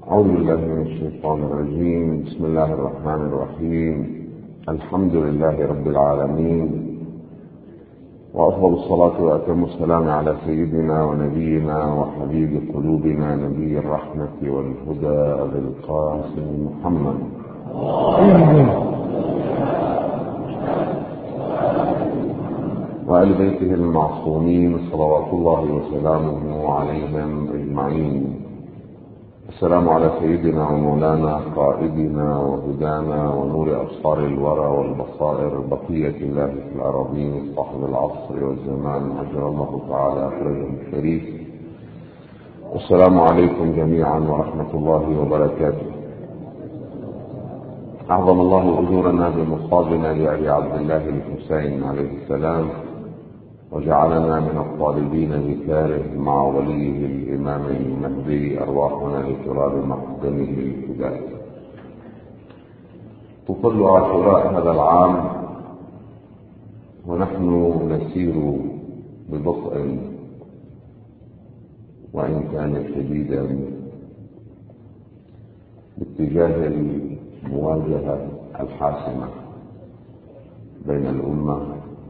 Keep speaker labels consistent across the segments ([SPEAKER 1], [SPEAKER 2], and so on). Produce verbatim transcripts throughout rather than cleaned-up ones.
[SPEAKER 1] أعوذ بالله من الشيطان الرجيم. بسم الله الرحمن الرحيم. الحمد لله رب العالمين، وأفضل الصلاة وأتم السلام على سيدنا ونبينا وحبيب قلوبنا نبي الرحمة والهدى أبي القاسم محمد وآل بيته المعصومين صلوات الله وسلامه عليهم أجمعين. السلام على سيدنا ومولانا قائدنا وهدانا ونور أبصار الورى والبصائر بقية الله في الأراضين صاحب العصر والزمان أجر الله تعالى أخرجه الشريف. والسلام عليكم جميعا ورحمة الله وبركاته. أعظم الله أجورنا بمصابنا لأبي عبد الله الحسين عليه السلام، وجعلنا من الطالبين بكاره مع وليه الإمام المهدي أرواحنا لتراب مقدمه الفداء. تطل عاشوراء هذا العام ونحن نسير ببطء وإن كان شديدا باتجاه المواجهة الحاسمة بين الأمة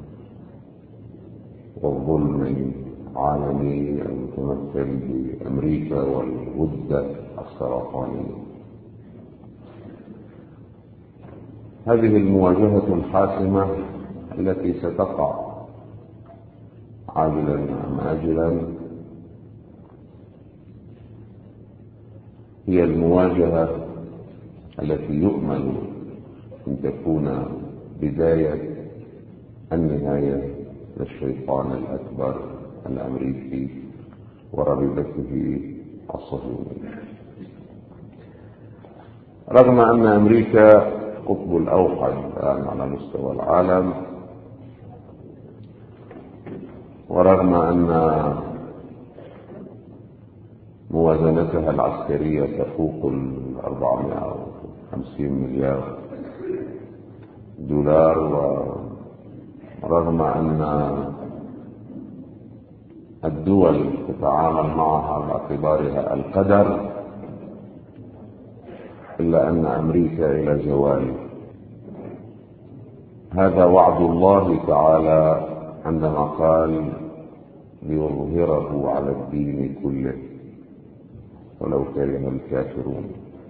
[SPEAKER 1] والظلم العالمي المتمثل بأمريكا والغدة السرطانية. هذه المواجهة الحاسمة التي ستقع عاجلا أم آجلا هي المواجهة التي يؤمل أن تكون بداية النهاية للشيطان الأكبر الأمريكي ورغبته الصهيونية. رغم أن أمريكا قطب الأوحد الآن على مستوى العالم، ورغم أن موازنتها العسكرية تفوق الأربعمائة وخمسين مليار دولار، ورغم أن الدول تتعامل معها باعتبارها القدر، إلا أن أمريكا إلى زوال. هذا وعد الله تعالى عندما قال ليظهره على الدين كله ولو كره الكافرون.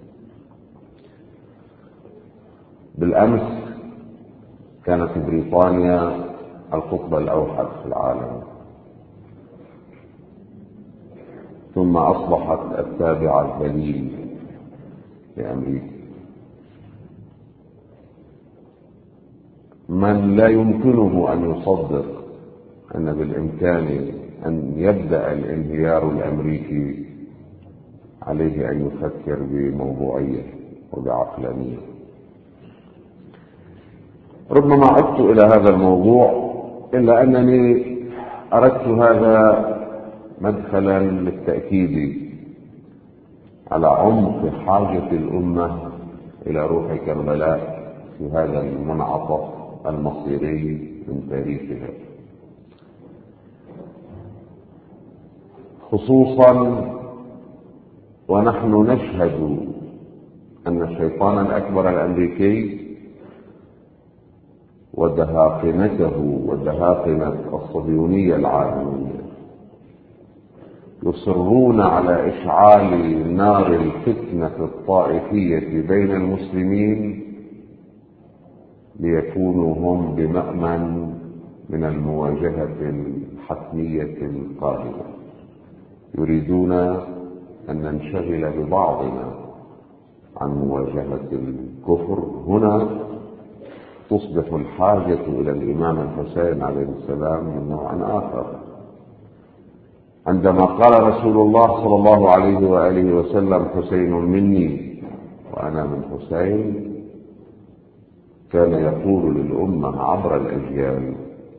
[SPEAKER 1] بالأمس كانت بريطانيا القطب الأوحد في العالم، ثم أصبحت التابعة الذليل لأمريكا. من لا يمكنه أن يصدق أن بالإمكان أن يبدأ الانهيار الأمريكي عليه أن يفكر بموضوعية وبعقلانية. ربما عدت إلى هذا الموضوع، إلا أنني أردت هذا مدخلا للتأكيد على عمق حاجة الأمة إلى روح كربلاء في هذا المنعطف المصيري من تاريخها، خصوصا ونحن نشهد أن الشيطان الأكبر الأمريكي ودهاقنته ودهاقنة الصهيونية العالمية يصرون على إشعال نار الفتنة الطائفية بين المسلمين ليكونوا هم بمأمن من المواجهة الحتمية القادمة. يريدون أن ننشغل ببعضنا عن مواجهة الكفر. هنا تصبح الحاجة إلى الإمام الحسين عليه السلام من نوع آخر. عندما قال رسول الله صلى الله عليه وآله وسلم حسين مني وأنا من حسين، كان يقول للأمة عبر الأجيال: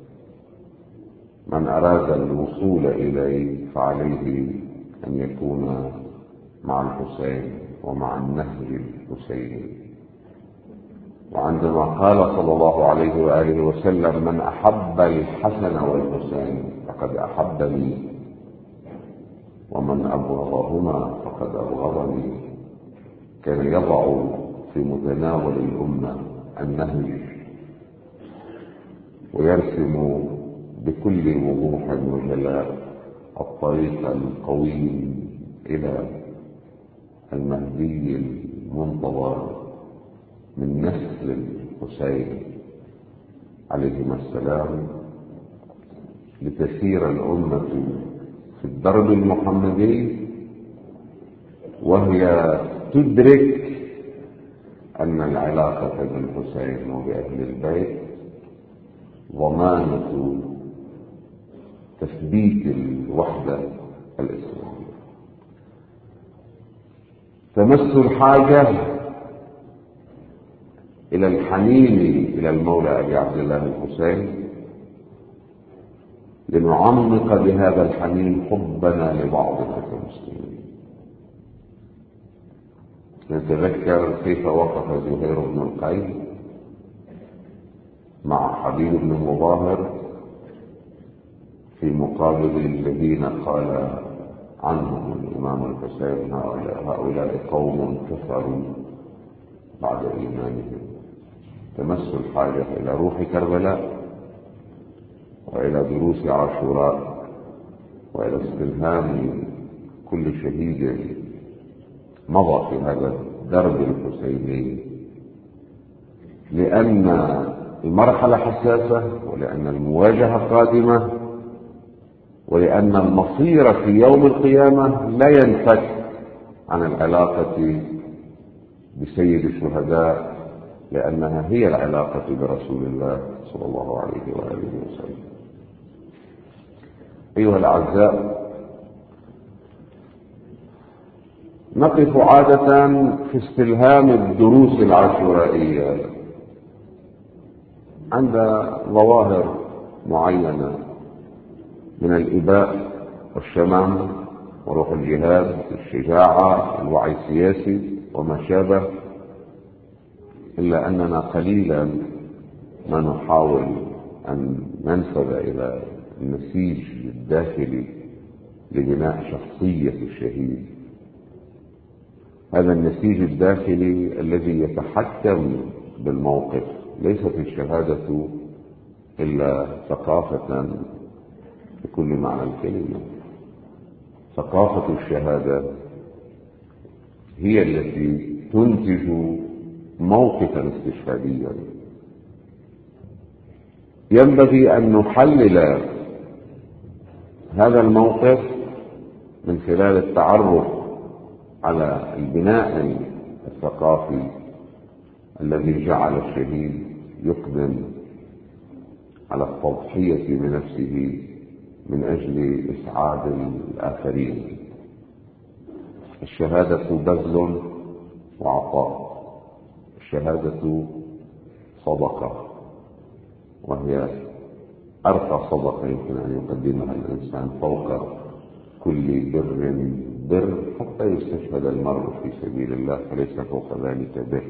[SPEAKER 1] من أراد الوصول إليه فعليه أن يكون مع الحسين ومع النهج الحسيني. وعندما قال صلى الله عليه وآله وسلم: من أحب الحسن والحسين فقد أحبني، ومن أبغضهما فقد أبغضني، كان يضع في متناول الأمة النهج ويرسم بكل وضوح وجلاء الطريق القويم إلى المهدي المنتظر من نسل الحسين عليهما السلام، لتسير الأمة في الدرب المحمدي وهي تدرك أن العلاقة بالحسين وبأهل البيت ضمانة تثبيت الوحدة الإسلامية. تمس الحاجة إلى الحنين إلى المولى أبي عبد الله الحسين لنعمق بهذا الحنين حبنا لبعضنا كمسلمين. نتذكر كيف وقف زهير بن القيس مع حبيب بن المظاهر في مقابل الذين قال عنهم الإمام الحسين هؤلاء قوم كفروا بعد إيمانهم. تمس الحاجة إلى روح كربلاء وإلى دروس عاشوراء وإلى استلهام كل شهيد مضى في هذا الدرب الحسيني، لأن المرحلة حساسة ولأن المواجهة قادمة ولأن المصير في يوم القيامة لا ينفك عن العلاقة بسيد الشهداء، لأنها هي العلاقة برسول الله صلى الله عليه وآله وسلم. أيها الأعزاء، نقف عادة في استلهام الدروس العاشورائية عند ظواهر معينة من الإباء والشمام وروح الجهاد، الشجاعة، الوعي السياسي وما شابه، إلا أننا قليلا ما نحاول أن ننفذ إلى النسيج الداخلي لبناء شخصية الشهيد. هذا النسيج الداخلي الذي يتحكم بالموقف. ليست الشهادة إلا ثقافة بكل معنى الكلمة. ثقافة الشهادة هي التي تنتج موقفا استشهاديا. ينبغي أن نحلل هذا الموقف من خلال التعرف على البناء الثقافي الذي جعل الشهيد يقدم على التضحية بنفسه من أجل إسعاد الآخرين. الشهادة بذل وعطاء، الشهادة صدقة، وهي أرقى صدقة يمكن أن يقدمها الإنسان فوق كل بر بر، حتى يستشهد المرء في سبيل الله فليس فوق ذلك بر.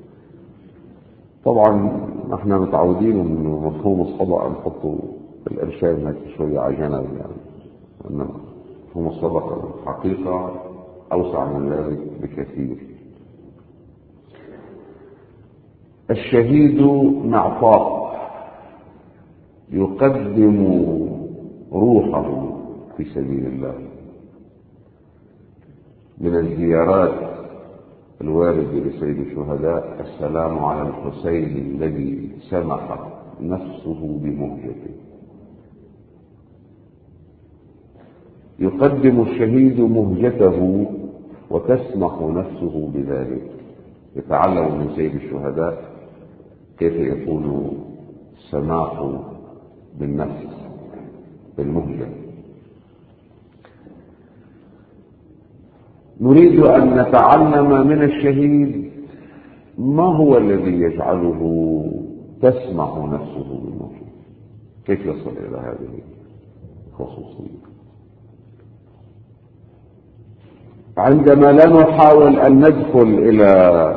[SPEAKER 1] طبعا نحن متعودين انه مفهوم الصدقه نحطه في الارشاد هيك شويه على جنب، يعني ان مفهوم الصدقه الحقيقه اوسع من ذلك بكثير. الشهيد معطاء يقدم روحه في سبيل الله. من الزيارات الوارد لسيد الشهداء: السلام على الحسين الذي سمح نفسه بمهجته. يقدم الشهيد مهجته وتسمح نفسه بذلك. يتعلم من سيد الشهداء كيف يكون السماح بالنفس بالمهجة. نريد أن نتعلم من الشهيد ما هو الذي يجعله تسمح نفسه بالمهجة، كيف يصل إلى هذه الخصوصية. عندما لا نحاول أن ندخل إلى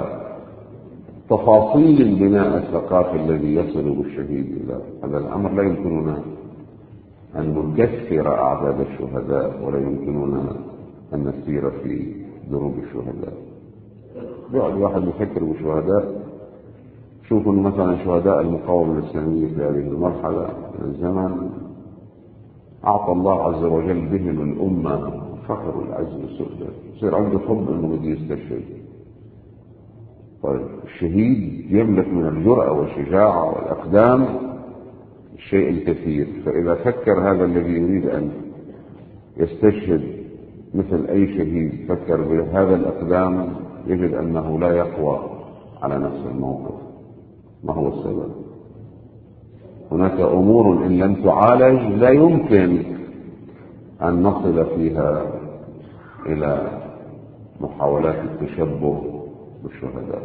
[SPEAKER 1] تفاصيل البناء الثقافي الذي يصل بالشهيد إلى هذا الأمر، لا يمكننا أن نكثر أعداد الشهداء ولا يمكننا أن نسير في دروب الشهداء. بيقعد واحد يفكر بالشهداء. شوفوا مثلا شهداء المقاومة الإسلامية في هذه المرحلة من الزمن، أعطى الله عز وجل بهم الأمة فخر والعز والسؤدد، يصير عنده حب إنه بده يستشهد. طيب الشهيد يملك من الجرأة والشجاعة والأقدام الشيء الكثير، فإذا فكر هذا الذي يريد أن يستشهد مثل أي شهيد فكر بهذا الأقدام، يجد أنه لا يقوى على نفس الموقف. ما هو السبب؟ هناك أمور إن لم تعالج لا يمكن أن نصل فيها إلى محاولات التشبه بالشهداء.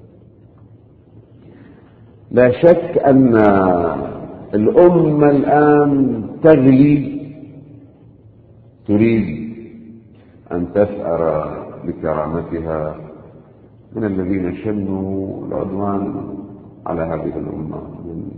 [SPEAKER 1] لا شك أن الأمة الآن تغلي، تريد أن تثأر بكرامتها من الذين شنوا العدوان على هذه الأمة، من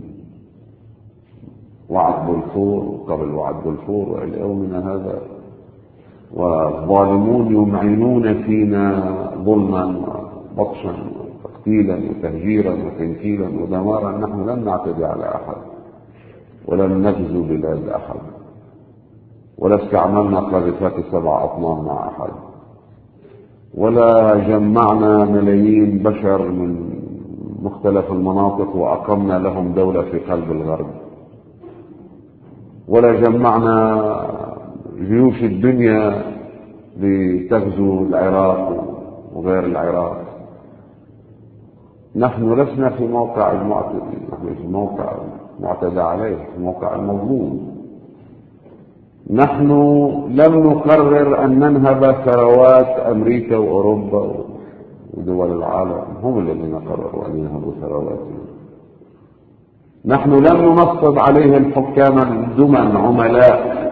[SPEAKER 1] وعد بلفور قبل وعد بلفور وإلى يومنا هذا، والظالمون يمعنون فينا ظلما وبطشا وتقتيلا وتهجيرا وتنكيلا ودمارا. نحن لم نعتدي على أحد، ولم نغزو بلاد أحد، ولا استعملنا قاذفات سبع أطنان مع أحد، ولا جمعنا ملايين بشر من مختلف المناطق وأقمنا لهم دولة في قلب الغرب، ولا جمعنا جيوش الدنيا لتغزو العراق وغير العراق. نحن لسنا في موقع المعتدي، نحن في موقع معتدى عليه، في موقع المظلوم. نحن لم نقرر أن ننهب ثروات أمريكا وأوروبا ودول العالم، هم الذين قرروا أن ينهبوا ثرواتنا. نحن لم ننصب عليه الحكام الدمن عملاء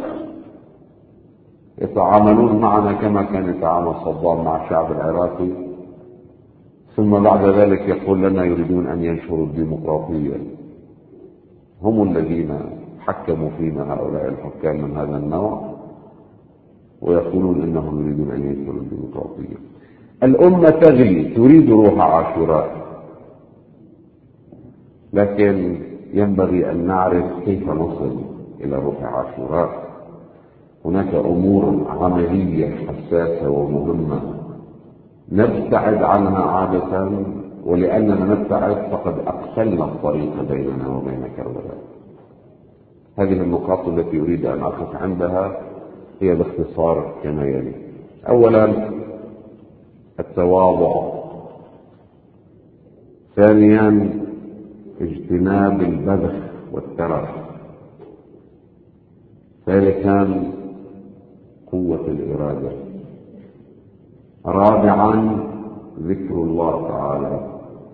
[SPEAKER 1] يتعاملون معنا كما كان يتعامل صدام مع الشعب العراقي، ثم بعد ذلك يقول لنا يريدون أن ينشروا الديمقراطية. هم الذين حكموا فينا هؤلاء الحكام من هذا النوع، ويقولون إنهم يريدون أن ينشروا الديمقراطية. الأمة تغلي، تريد روح عاشوراء، لكن ينبغي أن نعرف كيف نصل إلى روح عاشوراء. هناك أمور عملية حساسة ومهمة نبتعد عنها عادة، ولأننا نبتعد فقد أقفلنا الطريق بيننا وبين كربلاء. هذه النقاط التي أريد أن أقف عندها هي باختصار كما يلي. أولا التواضع، ثانيا اجتناب البذخ والترف، ثالثا قوة الإرادة، رابعا ذكر الله تعالى.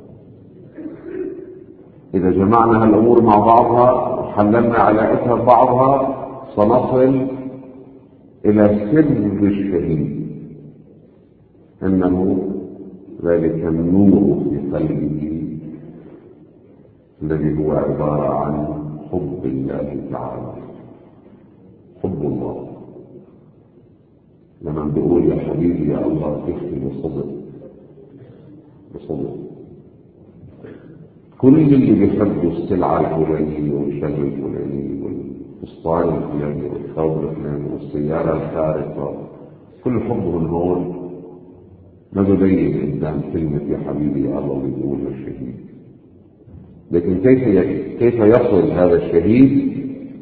[SPEAKER 1] إذا جمعنا هالأمور مع بعضها وحللنا علاقتها ببعضها سنصل إلى سر الشهيد، أنه ذلك النور في قلبه الذي هو عبارة عن حب الله تعالى. حب الله، لما بيقول يا حبيبي يا الله تخفي بصدق بصدق. كل اللي بيحبوا السلعة الفلانية والشغل الفلاني والفستان الفلاني والثوب الفلاني والسيارة الخارقة، كل حبهم هون ما ببين قدام كلمة يا حبيبي يا الله اللي بيقولها الشهيد. لكن كيف كيف يصل هذا الشهيد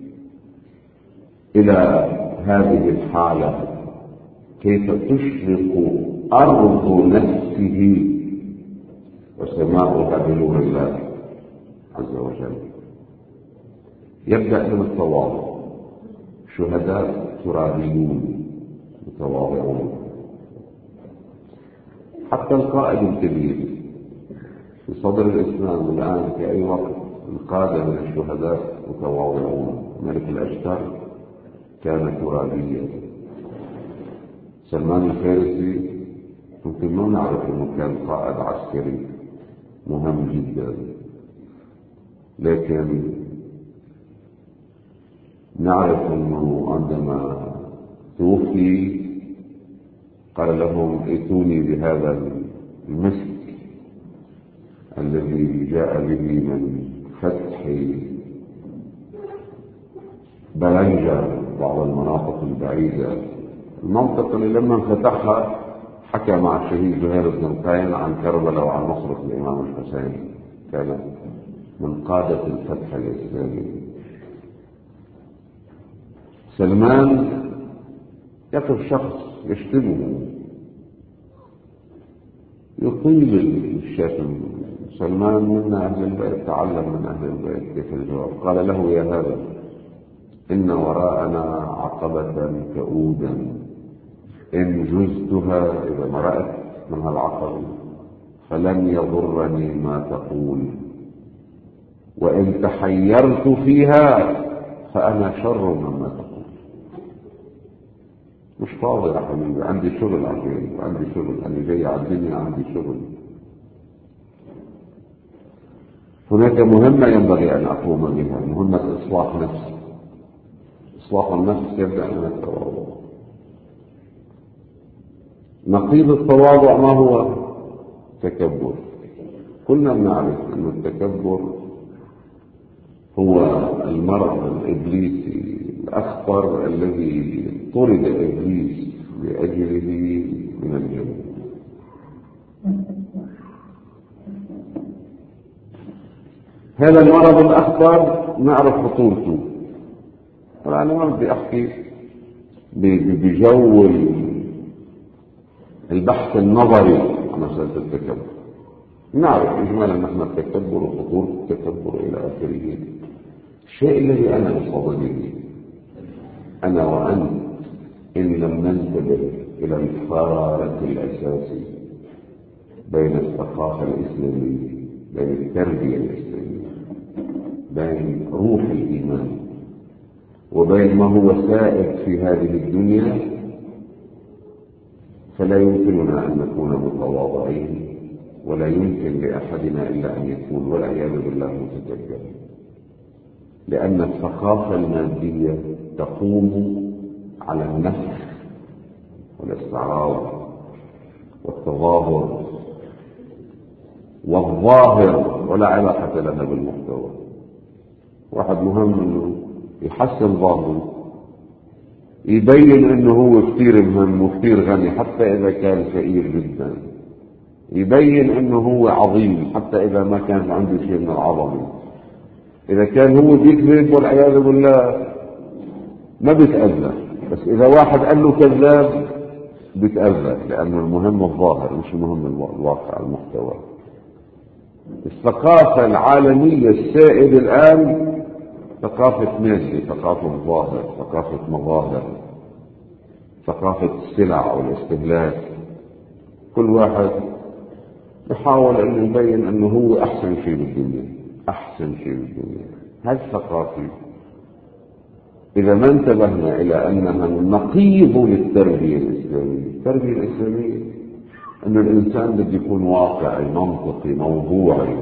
[SPEAKER 1] إلى هذه الحالة؟ كيف تشرق أرض نفسه وسماؤها بنور الله عز وجل؟ يبدأ من التواضع. شهداء ترابيون متواضعون. حتى القائد الكبير في صدر الإسلام الآن في أي وقت، القادة من الشهداء متواضعون. ملك الأشتر كان ترابيا. سلمان الفارسي ممكن ما نعرف أنه كان قائد عسكري مهم جدا، لكن نعرف أنه عندما توفي قال لهم ائتوني بهذا المسك الذي جاء به من فتح بلنجة بعض المناطق البعيدة، المنطقة اللي لما انفتحها حكى مع الشهيد زهير بن القين عن كربلاء وعن نصرة الإمام الحسين، كان من قادة الفتح الإسلامي. سلمان يقف شخص يشتمه، يطيل الشتم. سلمان منا أهل البيت، تعلم من أهل البيت كيف الجواب. قال له: يا هذا، إن وراءنا عقبة كؤودا، إن جزتها إذا مرأت منها العقبة فلن يضرني ما تقول، وإن تحيرت فيها فأنا شر مما تقول. مش فاضي يا حبيبي، عندي شغل عجيب، عندي شغل، أنا جاي على الدنيا عندي شغل. هناك مهمة ينبغي أن أقوم بها، مهمة إصلاح نفسي. إصلاح النفس يبدأ من التواضع. نقيض التواضع ما هو؟ تكبر. كلنا نعرف أن التكبر هو المرض الإبليسي الأخطر الذي طرد إبليس لأجله من الجنة. هذا المرض الأخطر نعرف خطورته. أنا ما بدي أحكي بجو البحث النظري عن مسألة التكبر. نعرف إجمالا نحن التكبر وخطورة التكبر إلى آخره. الشيء الذي أنا أصابني أنا وأنت إن لم ننتبه إلى الفارق الأساسي بين الثقافة الإسلامية، بين التربية الإسلامية، بين روح الإيمان، وبين ما هو سائد في هذه الدنيا، فلا يمكننا أن نكون متواضعين، ولا يمكن لأحدنا إلا أن يكون والعياذ بالله متكبرا. لأن الثقافة المادية تقوم على النفخ والاستعراض والتظاهر والظاهر، ولا علاقة لنا بالمحتوى. واحد مهم انه يحسن ظاهره، يبين انه هو كثير مهم وكثير غني حتى اذا كان فقير جدا، يبين انه هو عظيم حتى اذا ما كان عنده شيء من العظمه. اذا كان هو بيكذب والعياذ بالله ما بيتأذى، بس اذا واحد قال له كذاب بيتأذى، لأن المهم الظاهر مش المهم الواقع المحتوى. الثقافة العالمية السائدة الآن ثقافة مادة، ثقافة ظاهر، ثقافة مظاهر، ثقافة السلع والاستهلاك. كل واحد يحاول أن يبين أنه هو أحسن شيء بالدنيا، أحسن شيء بالدنيا. هذه الثقافة إذا ما انتبهنا إلى أنها نقيض للتربية الإسلامية. التربية الإسلامية أن الإنسان بده يكون واقعي، منطقي، موضوعي.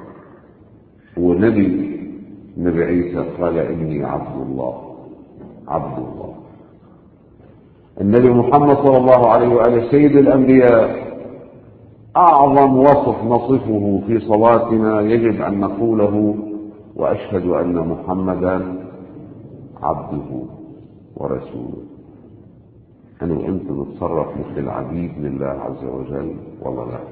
[SPEAKER 1] ونبي نبي عيسى قال إني عبد الله، عبد الله. النبي محمد صلى الله عليه وآله سيد الأنبياء، أعظم وصف نصفه في صلاتنا يجب أن نقوله: وأشهد أن محمدا عبده ورسوله. أنا وأنت نتصرف مثل العبيد لله عز وجل والله لا.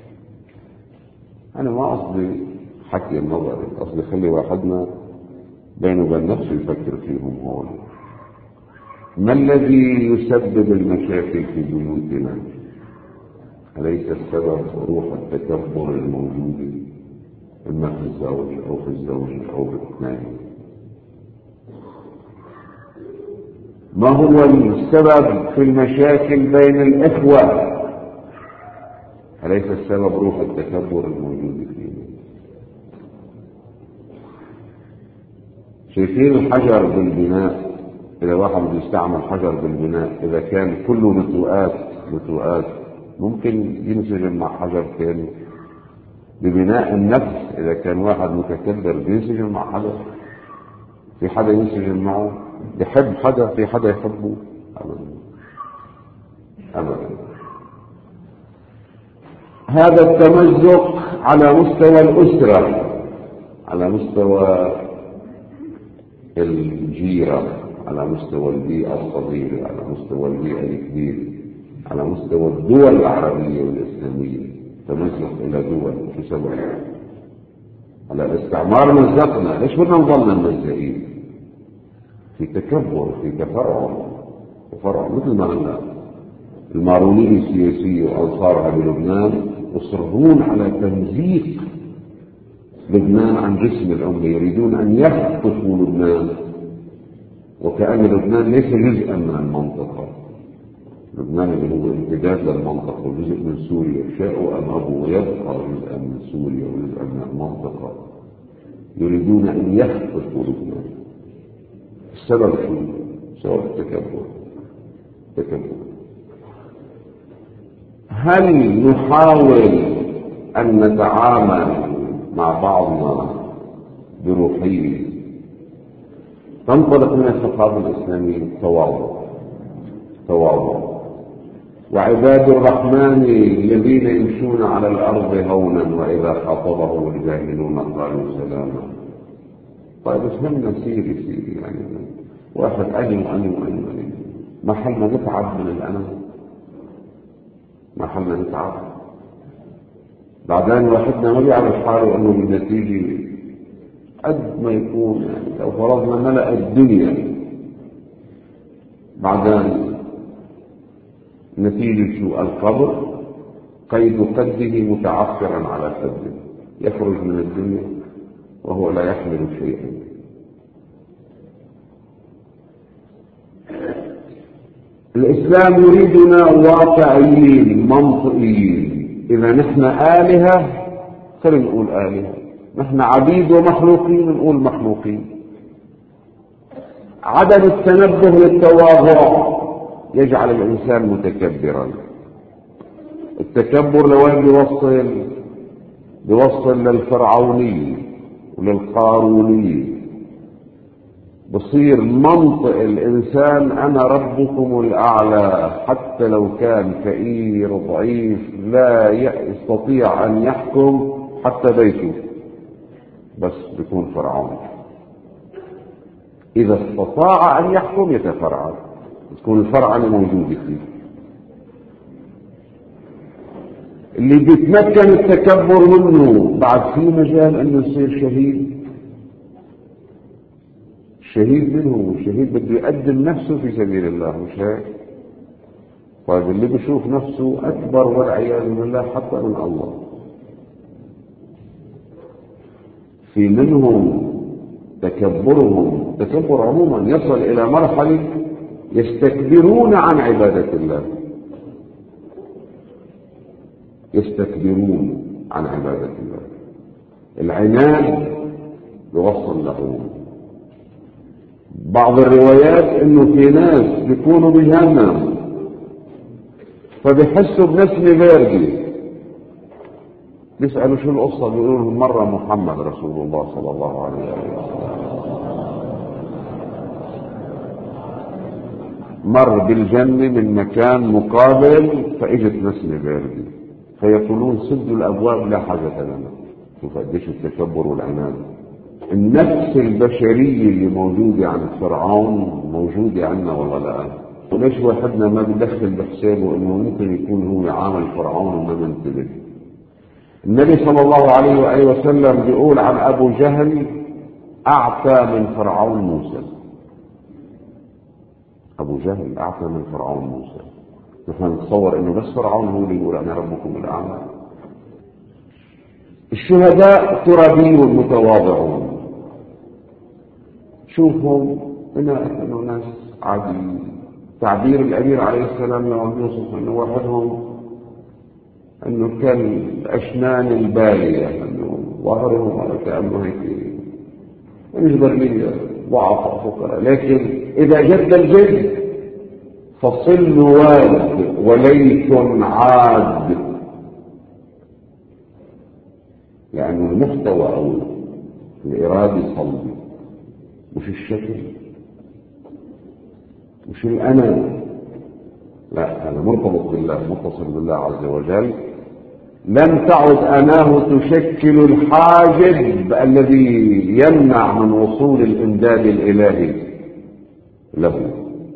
[SPEAKER 1] أنا ما قصدي حكي النظر، قصدي خلي واحدنا بينه وبين نفسه يفكر فيهم هون. ما الذي يسبب المشاكل في بيوتنا؟ أليس السبب روح التكبر الموجود إما في الزوج أو في الزوج أو في الاثنين؟ ما هو السبب في المشاكل بين الإخوة؟ أليس السبب روح التكبر الموجود فينا؟ شايفين الحجر بالبناء؟ إذا واحد بيستعمل حجر بالبناء إذا كان كله نتوءات نتوءات ممكن ينسجم مع حجر ثاني. ببناء النفس إذا كان واحد متكبر بينسجم مع حجر؟ في حدا ينسجم معه؟ يحب حدا؟ في حدا يحبه؟ أبدا أبدا. هذا التمزق على مستوى الأسرة، على مستوى الجيرة، على مستوى البيئة الصغيرة، على مستوى البيئة الكبيرة، على مستوى الدول العربية والإسلامية. تمزق إلى دول شو سبب؟ على الاستعمار مزقنا. ليش بدنا نظلنا ممزقين؟ في تكبر، في تفرع، تفرع مثل ما المارونية السياسية وأنصارها بلبنان يصرون على تمزيق لبنان عن جسم الأمة، يريدون أن يخطفوا لبنان وكأن لبنان ليس جزءا من المنطقة. لبنان اللي هو امتداد للمنطقة وجزء من سوريا، شاءوا أم أبوا ويبقى جزءا من سوريا وجزءا من المنطقة. يريدون أن يخطفوا لبنان. السبب شو؟ سبب التكبر. تكبر. هل نحاول أن نتعامل مع بعضنا بروحية تنطلق من الثقافة الإسلامية؟ تواضع، تواضع. وعباد الرحمن الذين يمشون على الأرض هونا وإذا خاطبهم الجاهلون قالوا سلاما. طيب افهمنا سيري سيري يعني واحد أجل وأني وأني وأني ما حلنا نتعب من الأنا، ما حلنا نتعب. بعدين واحدنا ما بيعرف حاله أنه بالنتيجة قد ما يكون يعني لو فرضنا ملأ الدنيا، بعدين نتيجة شو؟ القبر قيد قده متعثرا على قده، يخرج من الدنيا وهو لا يحمل شيئا. الإسلام يريدنا واقعيين منطقيين. إذا نحن آلهة خلينا نقول آلهة، نحن عبيد ومخلوقين نقول مخلوقين. عدم التنبه للتواضع يجعل الإنسان متكبرا. التكبر لوين بيوصل؟ بيوصل للفرعونية وللقارونية. بصير منطق الإنسان أنا ربكم الأعلى، حتى لو كان فقير ضعيف لا يستطيع أن يحكم حتى بيته، بس بيكون فرعون. إذا استطاع أن يحكم يتفرعن، تكون الفرعنة موجودة فيه. اللي بيتمكن التكبر منه بعد في مجال أنه يصير شهيد. الشهيد منه الشهيد بده يقدم نفسه في سبيل الله، مش هيك؟ طيب اللي بيشوف نفسه أكبر والعياذ بالله حتى من الله. في منهم تكبرهم، تكبر عموما يصل إلى مرحلة يستكبرون عن عبادة الله، يستكبرون عن عبادة الله. العناد يوصل له. بعض الروايات انه في ناس بيكونوا بجهنم فبيحسوا بنسمة باردة، بيسألوا شو القصة، بيقولوا لهم مرة محمد رسول الله صلى الله عليه وسلم مر بالجنة من مكان مقابل فاجت نسمة باردة، فيقولون سدوا الابواب لا حاجة لنا. شوف قديش التكبر والعناد. النفس البشرية اللي موجودة عند فرعون موجودة عندنا ولا لا؟ وليش واحدنا ما بدخل بحسابه انه ممكن يكون هو عامل فرعون وما منتبه؟ النبي صلى الله عليه وآله وسلم بيقول عن ابو جهل اعتى من فرعون موسى. ابو جهل اعتى من فرعون موسى. نحن نتصور انه بس فرعون هو اللي يقول انا ربكم الاعلى. الشهداء ترابيون متواضعون، شوفهم انه ناس عاديين. تعبير الامير عليه السلام يوم يوصف انه واحدهم انه كان الاشنان الباليه، انه ظهرهم على كانه هيك مش برليه ضعف فقراء، لكن اذا جد الجد فصل واد وليت عاد. يعني المحتوى او الارادي صلبي، مش الشكل، مش الأنا، لا هذا مرتبط بالله، متصل بالله عز وجل. لم تعد أناه تشكل الحاجب الذي يمنع من وصول الإمداد الإلهي له.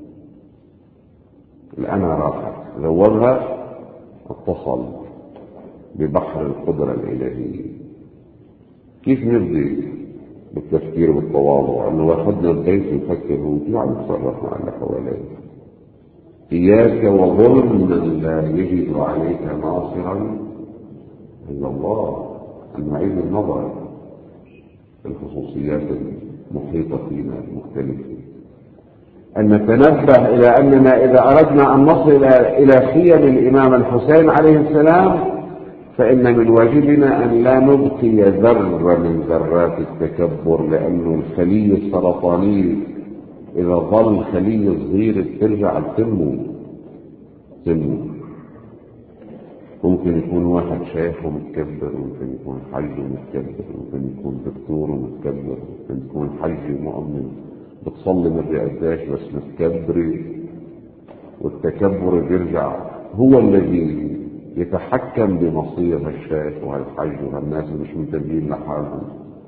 [SPEAKER 1] الأنا رافع ذوبها اتصل ببحر القدرة الإلهية. كيف نبدي بالتفكير بالتواضع؟ انه واخدنا البيت يفكر هو كيف عم يتصرف مع اللي حواليه. اياك وظلم من لا يجد عليك ناصرا الا الله. ان نعيد النظر في الخصوصيات المحيطه فينا المختلفه، ان نتنبه الى اننا اذا اردنا ان نصل الى خيم الامام الحسين عليه السلام فإن من واجبنا أن لا نبقي ذرة من ذرات التكبر، لأنه الخلية السرطانية إذا ظل خلية صغيرة ترجع تنمو تنمو. ممكن يكون واحد شيخ ومتكبر، ممكن يكون حج ومتكبر، ممكن يكون دكتور ومتكبر، ممكن يكون حج ومؤمن بتصلي مدري قديش بس متكبرة. والتكبر بيرجع هو الذي يتحكم بمصير هالشيخ وهالحج وهالناس اللي مش منتبهين لحالهم.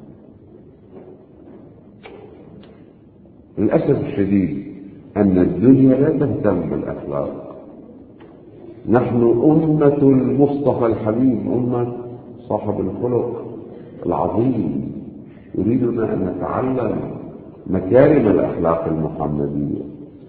[SPEAKER 1] للأسف الشديد أن الدنيا لا تهتم بالأخلاق. نحن أمة المصطفى الحبيب، أمة صاحب الخلق العظيم، يريدنا أن نتعلم مكارم الأخلاق المحمدية.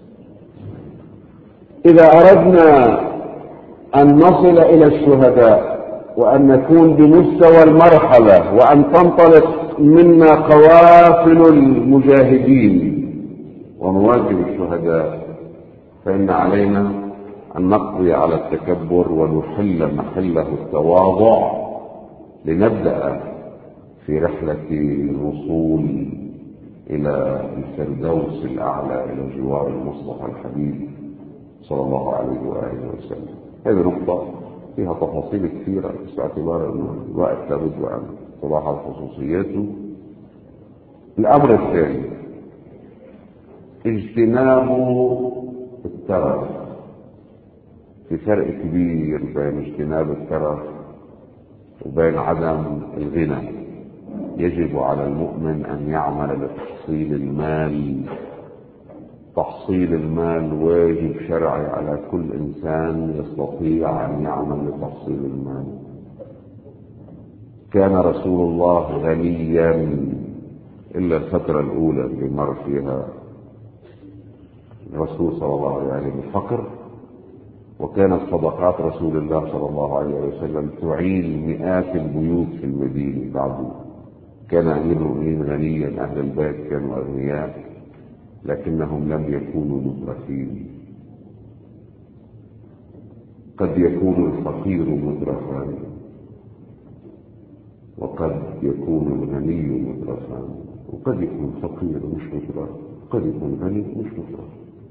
[SPEAKER 1] إذا أردنا أن نصل إلى الشهداء وأن نكون بمستوى المرحلة وأن تنطلق منا قوافل المجاهدين ونواجه الشهداء، فإن علينا أن نقضي على التكبر ونحل محله التواضع، لنبدأ في رحلة الوصول إلى الفردوس الأعلى، إلى جوار المصطفى الحبيب صلى الله عليه وآله وسلم. هذه نقطة فيها تفاصيل كثيرة، بس باعتبار أنه الوقت لابد أن تلاحظ خصوصياته. الأمر الثاني اجتناب الترف. في فرق كبير بين اجتناب الترف وبين عدم الغنى. يجب على المؤمن أن يعمل لتحصيل المال. تحصيل المال واجب شرعي على كل إنسان يستطيع أن يعمل لتحصيل المال. كان رسول الله غنيا إلا الفترة الأولى اللي مر فيها الرسول صلى الله عليه وسلم الفقر، وكانت صدقات رسول الله صلى الله عليه وسلم تعين مئات البيوت في المدينة. بعد كان أمير المؤمنين غنيا، أهل البيت كانوا أغنياء، لكنهم لم يكونوا مترفين. قد يكون الفقير مترفا وقد يكون الغني مترفا، وقد يكون فقير مش مترف، قد يكون غني مش مترف.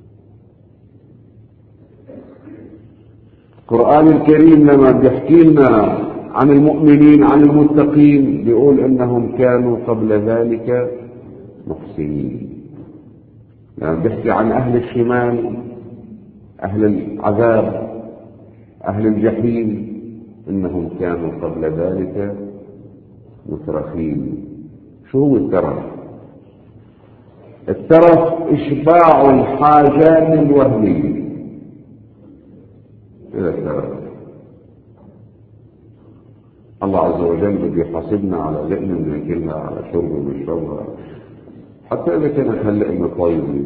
[SPEAKER 1] القرآن الكريم لما بيحكي لنا عن المؤمنين عن المتقين بيقول انهم كانوا قبل ذلك محسنين. لما بيحكي عن اهل الشمال، اهل العذاب، اهل الجحيم، انهم كانوا قبل ذلك مترفين. شو هو الترف؟ الترف اشباع الحاجات الوهميه. إلى الترف الله عز وجل بده يحاسبنا على لقمة بناكلها، على شرب بنشربها، حتى إذا كانت هاللقمة طيبة.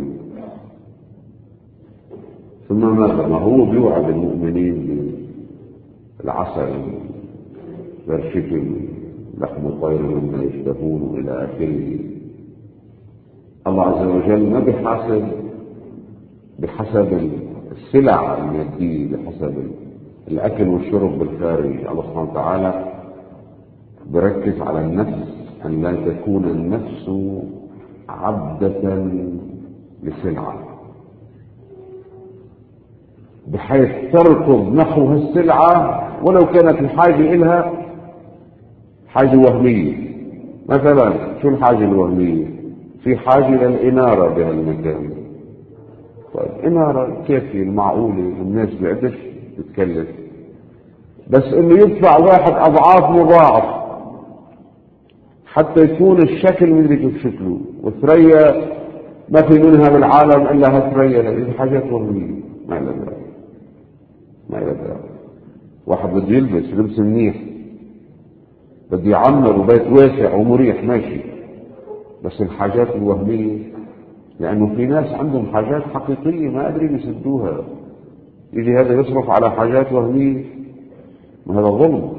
[SPEAKER 1] ثم ماذا؟ ما هو بيوعد المؤمنين بالعسل، برشكل، لحم طير مما يشتهون إلى آخره. الله عز وجل ما بيحاسب بحسب السلع المادية، بحسب الأكل والشرب بالخارج. الله سبحانه وتعالى بركز على النفس، أن لا تكون النفس عبدة لسلعة بحيث تركض نحو السلعة ولو كانت الحاجة إلها حاجة وهمية. مثلا شو الحاجة الوهمية؟ في حاجة للإنارة بهالمكان. طيب إنارة كافية المعقولة الناس بقدش تتكلف. بس انه يدفع واحد اضعاف مضاعف حتى يكون الشكل مدرك بشكله. وثريا ما في منها بالعالم الا هالثريا، لان حاجات وهميه ما لها داعي ما لها داعي. واحد بده يلبس لبس منيح، بده يعمر وبيت واسع ومريح ماشي، بس الحاجات الوهميه، لانه في ناس عندهم حاجات حقيقيه ما قادرين يسدوها، يجي هذا يصرف على حاجات وهميه، وهذا ظلم.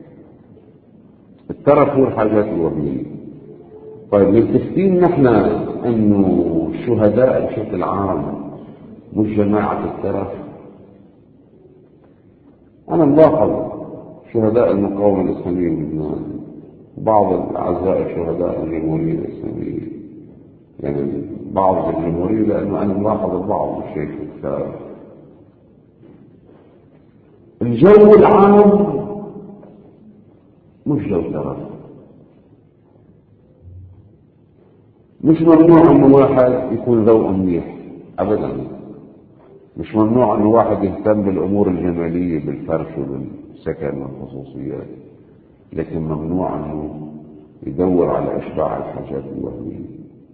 [SPEAKER 1] الترف هو الحاجات الوهميه. طيب متفقين نحن انه الشهداء بشكل عام مش جماعه الترف. انا ملاحظ شهداء المقاومه الاسلاميه بلبنان، بعض الاعزاء شهداء الجمهوريه الاسلاميه، يعني بعض الجمهوريه، لانه انا ملاحظ البعض الشيء الكتاب. الجو العام مش جو ترف. مش ممنوع انه واحد يكون ذوق منيح ابدا، مش ممنوع انه واحد يهتم بالامور الجماليه بالفرش وبالسكن والخصوصيات، لكن ممنوع انه يدور على اشباع الحاجات الوهميه.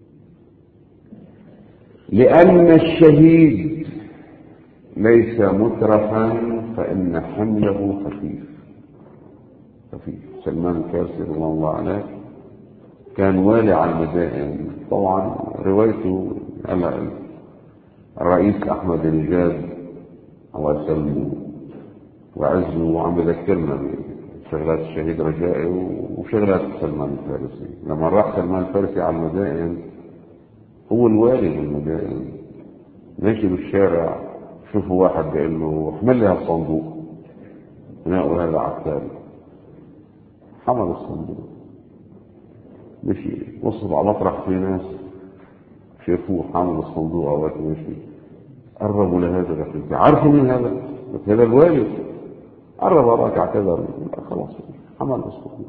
[SPEAKER 1] لان الشهيد ليس مترفا فان حمله خفيف خفيف. سلمان الفارسي رضي الله عنه كان والي على المدائن. طبعا روايته على الرئيس احمد نجاد الله يسلمه وعزه، وعم بذكرنا بشغلات الشهيد رجائي وشغلات سلمان الفارسي. لما راح سلمان الفارسي على المدائن، هو الوالي بالمدائن، ماشي بالشارع شوفوا واحد بيقول له احمل لي هالصندوق، نلاقوا هذا عتال حمل الصندوق، مشي وصل على مطرح في ناس شافوه حامل الصندوق اوقات مشي، قربوا لهذا الرجل، عارفوا مين هذا؟ هذا الوالد. قرب وراك اعتذر، خلاص حمل الصندوق.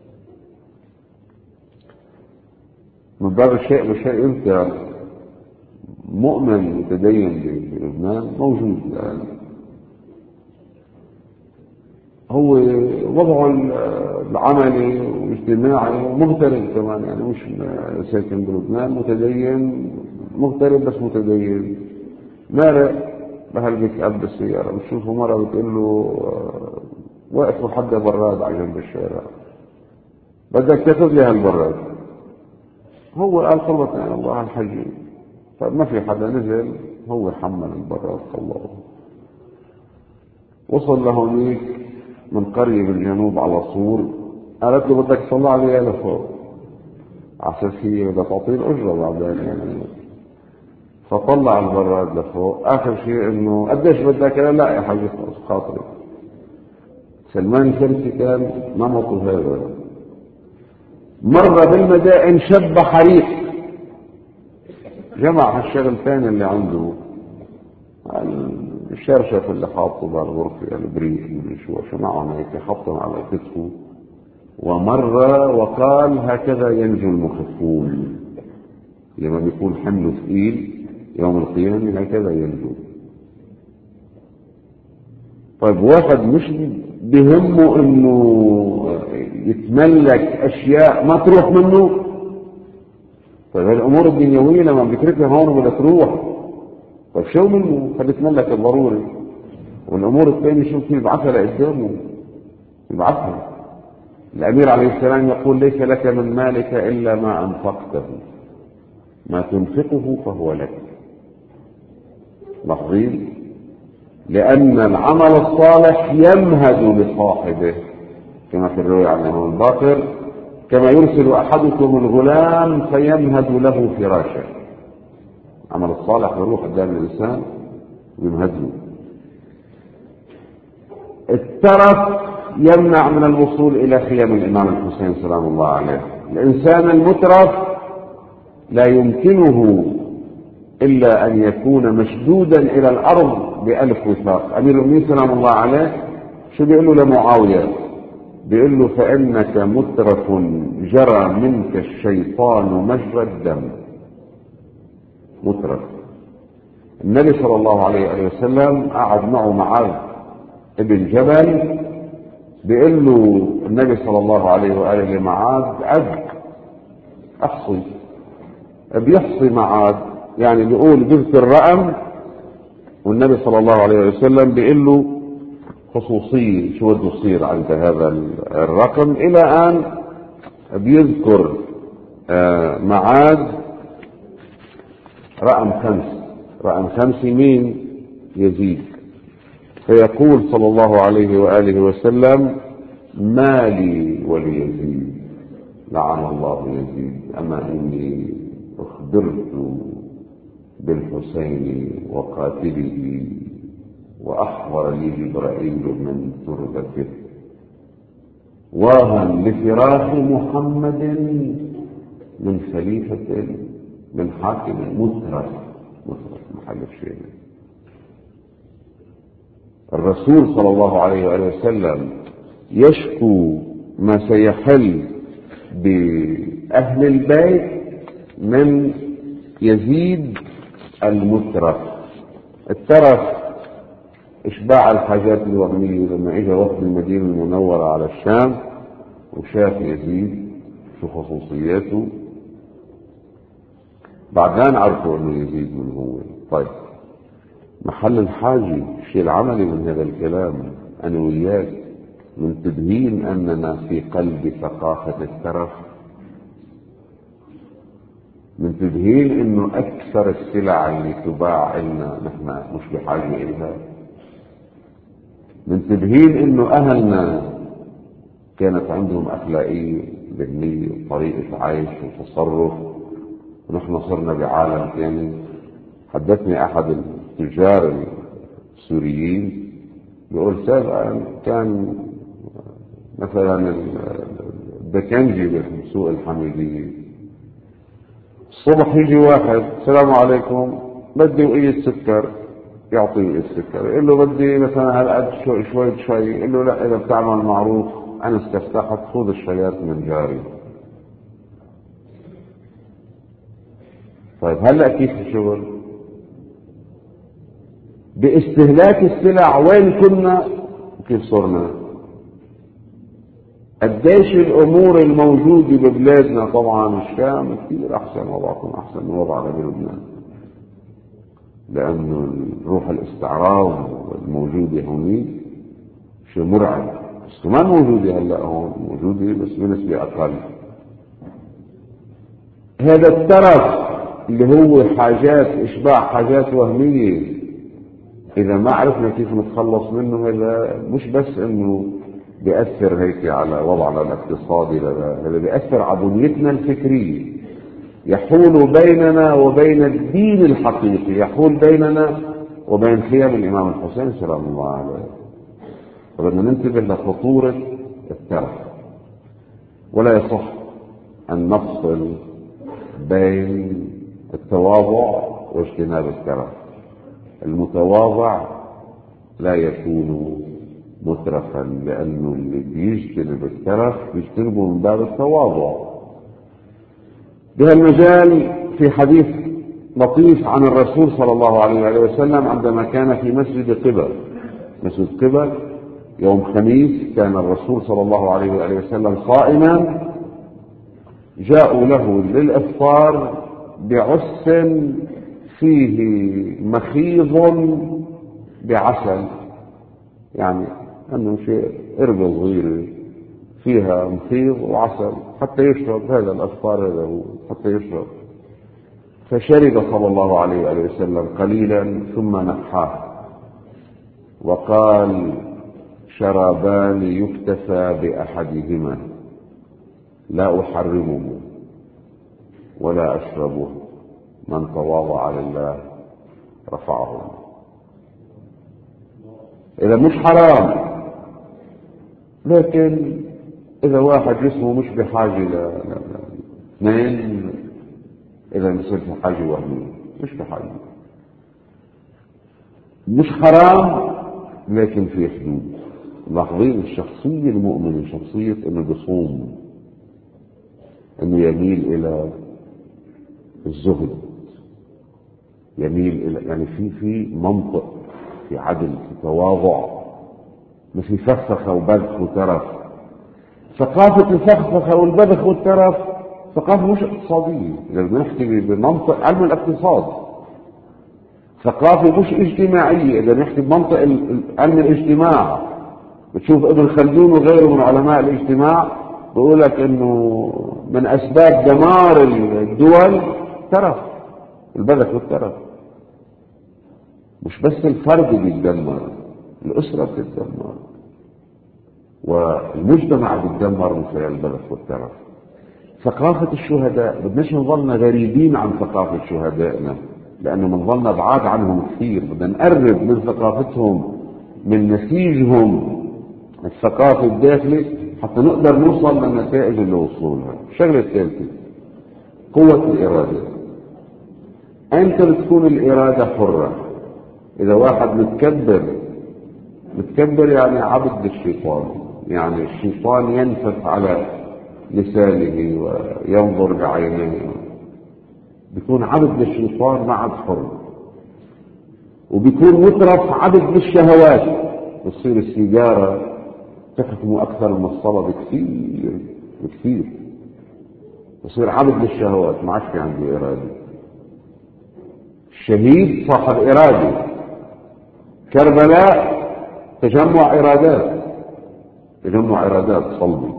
[SPEAKER 1] من باب الشيء بشيء، انت مؤمن متدين بلبنان موجود الان، هو وضعه العملي والاجتماعي مغترب كمان، يعني مش ساكن بلبنان، متدين مغترب بس متدين. مارق بهالبيك اب بالسياره، بتشوفه مره بتقول له واقف لحد براد على جنب الشارع، بدك تاخذ لي هالبراد. هو قال خلص يعني الله الحجي. طيب ما في حدا نزل، هو حمل البراد خلصه. وصل لهونيك من قرية بالجنوب على صور، قالت له بدك تطلع لي لفوق عشان هي بدها تعطيه الأجرة بعدين يعني. فطلع البراد لفوق. آخر شيء إنه قديش بدك؟ لا يا حبيبي خاطري. سلمان الفارسي كان نمطه هذا. مرة بالمدائن شب حريق، جمع هالشغل ثاني اللي عنده، الشرشف اللي حاطه بالغرفة البريك من شو جمعهم هيك حطهم على كتفه، ومر وقال هكذا ينجو المخفون. لما بيكون حمله ثقيل يوم القيامة هكذا ينجو. طيب واحد مش بهمه انه يتملك اشياء ما تروح منه. طيب الامور الدنيوية لما بيتركها هون بدها تروح، طيب شو منه؟ فبيتملك الضروري، والامور الثانية شو فيه يبعثها لقدامه يبعثها. الامير عليه السلام يقول ليس لك من مالك الا ما انفقته، ما تنفقه فهو لك. لاحظين؟ لأن العمل الصالح يمهد لصاحبه كما في الرواية عن الإمام الباقر، كما يرسل أحدكم الغلام فيمهد له فراشه. عمل الصالح يروح قدام الإنسان ويمهد له. الترف يمنع من الوصول إلى خيام الإمام الحسين سلام الله عليه. الإنسان المترف لا يمكنه إلا أن يكون مشدودا إلى الأرض بألف وثاق. أمير المؤمنين سلام الله عليه شو بيقول له لمعاوية؟ بيقول له فإنك مترف جرى منك الشيطان مجرى الدم. مترف. النبي صلى الله عليه وسلم قعد معه معاذ ابن جبل بيقول له النبي صلى الله عليه وآله لمعاذ عد احصي، بيحصي معاذ يعني بيقول بيذكر رقم، والنبي صلى الله عليه وسلم بيقول له خصوصية شو بده يصير عند هذا الرقم، إلى أن بيذكر معاذ رقم خمس. رقم خمس مين؟ يزيد. فيقول صلى الله عليه وآله وسلم ما لي وليزيد، لعن الله يزيد، أما إني أخبرت بالحسين وقاتله وأحضر لي جبرائيل من تربته واها لفراق محمد من خليفة من حاكم مترف مترف محل الشيء. الرسول صلى الله عليه وآله وسلم يشكو ما سيحل بأهل البيت من يزيد المترف. الترف اشباع الحاجات الوهمية. لما اجى وفد المدينة المنورة على الشام وشاف يزيد شو خصوصياته، بعدين عرفوا انه يزيد من هو. طيب محل الحاجة الشيء العملي من هذا الكلام انا وياك منتبهين اننا في قلب ثقافة الترف، منتبهين انه اكثر السلع اللي تباع لنا نحن مش بحاجة اليها، منتبهين انه اهلنا كانت عندهم اخلاقية ذهنية وطريقة عيش وتصرف، ونحن صرنا بعالم ثاني. حدثني احد التجار السوريين بيقول سابقا كان مثلا البكنجي بسوق الحميدية الصبح يجي واحد السلام عليكم بدي وقية سكر، يعطي وقية سكر، يقول له بدي مثلا هالقد شوي شوية شوي، يقول له لا اذا بتعمل معروف انا استفتحت خذ الشيات من جاري. طيب هلا كيف الشغل؟ باستهلاك السلع وين كنا وكيف صرنا؟ قديش الامور الموجوده ببلادنا طبعا الشام كثير احسن، وضعكم احسن من وضعنا بلبنان، لانه روح الاستعراض الموجوده هونيك شيء مرعب، بس كمان موجوده هلا هون موجوده بس بنسبه اقل. هذا الترف اللي هو حاجات اشباع حاجات وهميه، اذا ما عرفنا كيف نتخلص منه هذا مش بس انه بيأثر هيك على وضعنا الاقتصادي، هذا بيأثر على بنيتنا الفكرية، يحول بيننا وبين الدين الحقيقي، يحول بيننا وبين خيام الإمام الحسين سلام الله عليه. فبدنا ننتبه لخطورة الترف، ولا يصح أن نفصل بين التواضع واجتناب الترف. المتواضع لا يكون مترفا، لأنه اللي بيجتنب الترف بيجتنبه من باب التواضع. بهالمجال في حديث لطيف عن الرسول صلى الله عليه وسلم عندما كان في مسجد قباء. مسجد قباء يوم خميس كان الرسول صلى الله عليه وسلم صائما، جاءوا له للإفطار بعس فيه مخيض بعسل، يعني أنه شيء إربة صغيرة فيها مخيض وعسل حتى يشرب، هذا الأفطار هذا هو حتى يشرب. فشرب صلى الله عليه وسلم قليلا ثم نحاه وقال شرابان يكتفى بأحدهما لا أحرمه ولا أشربه، من تواضع لله رفعه. إذا مش حرام، لكن إذا واحد جسمه مش بحاجة ل اثنين، إذا بصير في حاجة وهمية مش بحاجة. مش حرام لكن في حدود. لاحظين الشخصية المؤمنة شخصية إنه بصوم، إنه يميل إلى الزهد، يميل إلى يعني في في منطق، في عدل، في تواضع، مش يفخفخ وبذخ وترف. ثقافة الفخفخة والبذخ والترف ثقافة مش اقتصادية، إذا بدنا نحكي بمنطق علم الاقتصاد. ثقافة مش اجتماعية، إذا نحكي بمنطق علم الاجتماع. بتشوف ابن خلدون وغيره من علماء الاجتماع بيقول لك إنه من أسباب دمار الدول ترف، البذخ والترف. مش بس الفرد بيتدمر، الأسرة بتتدمر والمجتمع بيتدمر من خلال البذخ والترف. ثقافة الشهداء بدناش نظلنا غريبين عن ثقافة شهدائنا، لأنه نظلنا بعاد عنهم كثير. بدنا نقرب من ثقافتهم، من نسيجهم الثقافي الداخلي حتى نقدر نوصل للنتائج اللي وصولها. الشغلة الثالثة قوة الإرادة. أنت بتكون الإرادة حرة. إذا واحد متكبر، متكبر يعني عبد للشيطان، يعني الشيطان ينفث على لسانه وينظر بعينيه، بيكون عبد للشيطان ما عاد حر. وبيكون مترف عبد للشهوات، بتصير السيجارة تحكمه أكثر من الصلاة بكثير بكثير، بصير عبد للشهوات، ما عادش في عنده إرادة. الشهيد صاحب إرادة. كربلاء تجمع إرادات، تجمع إرادات صلبي.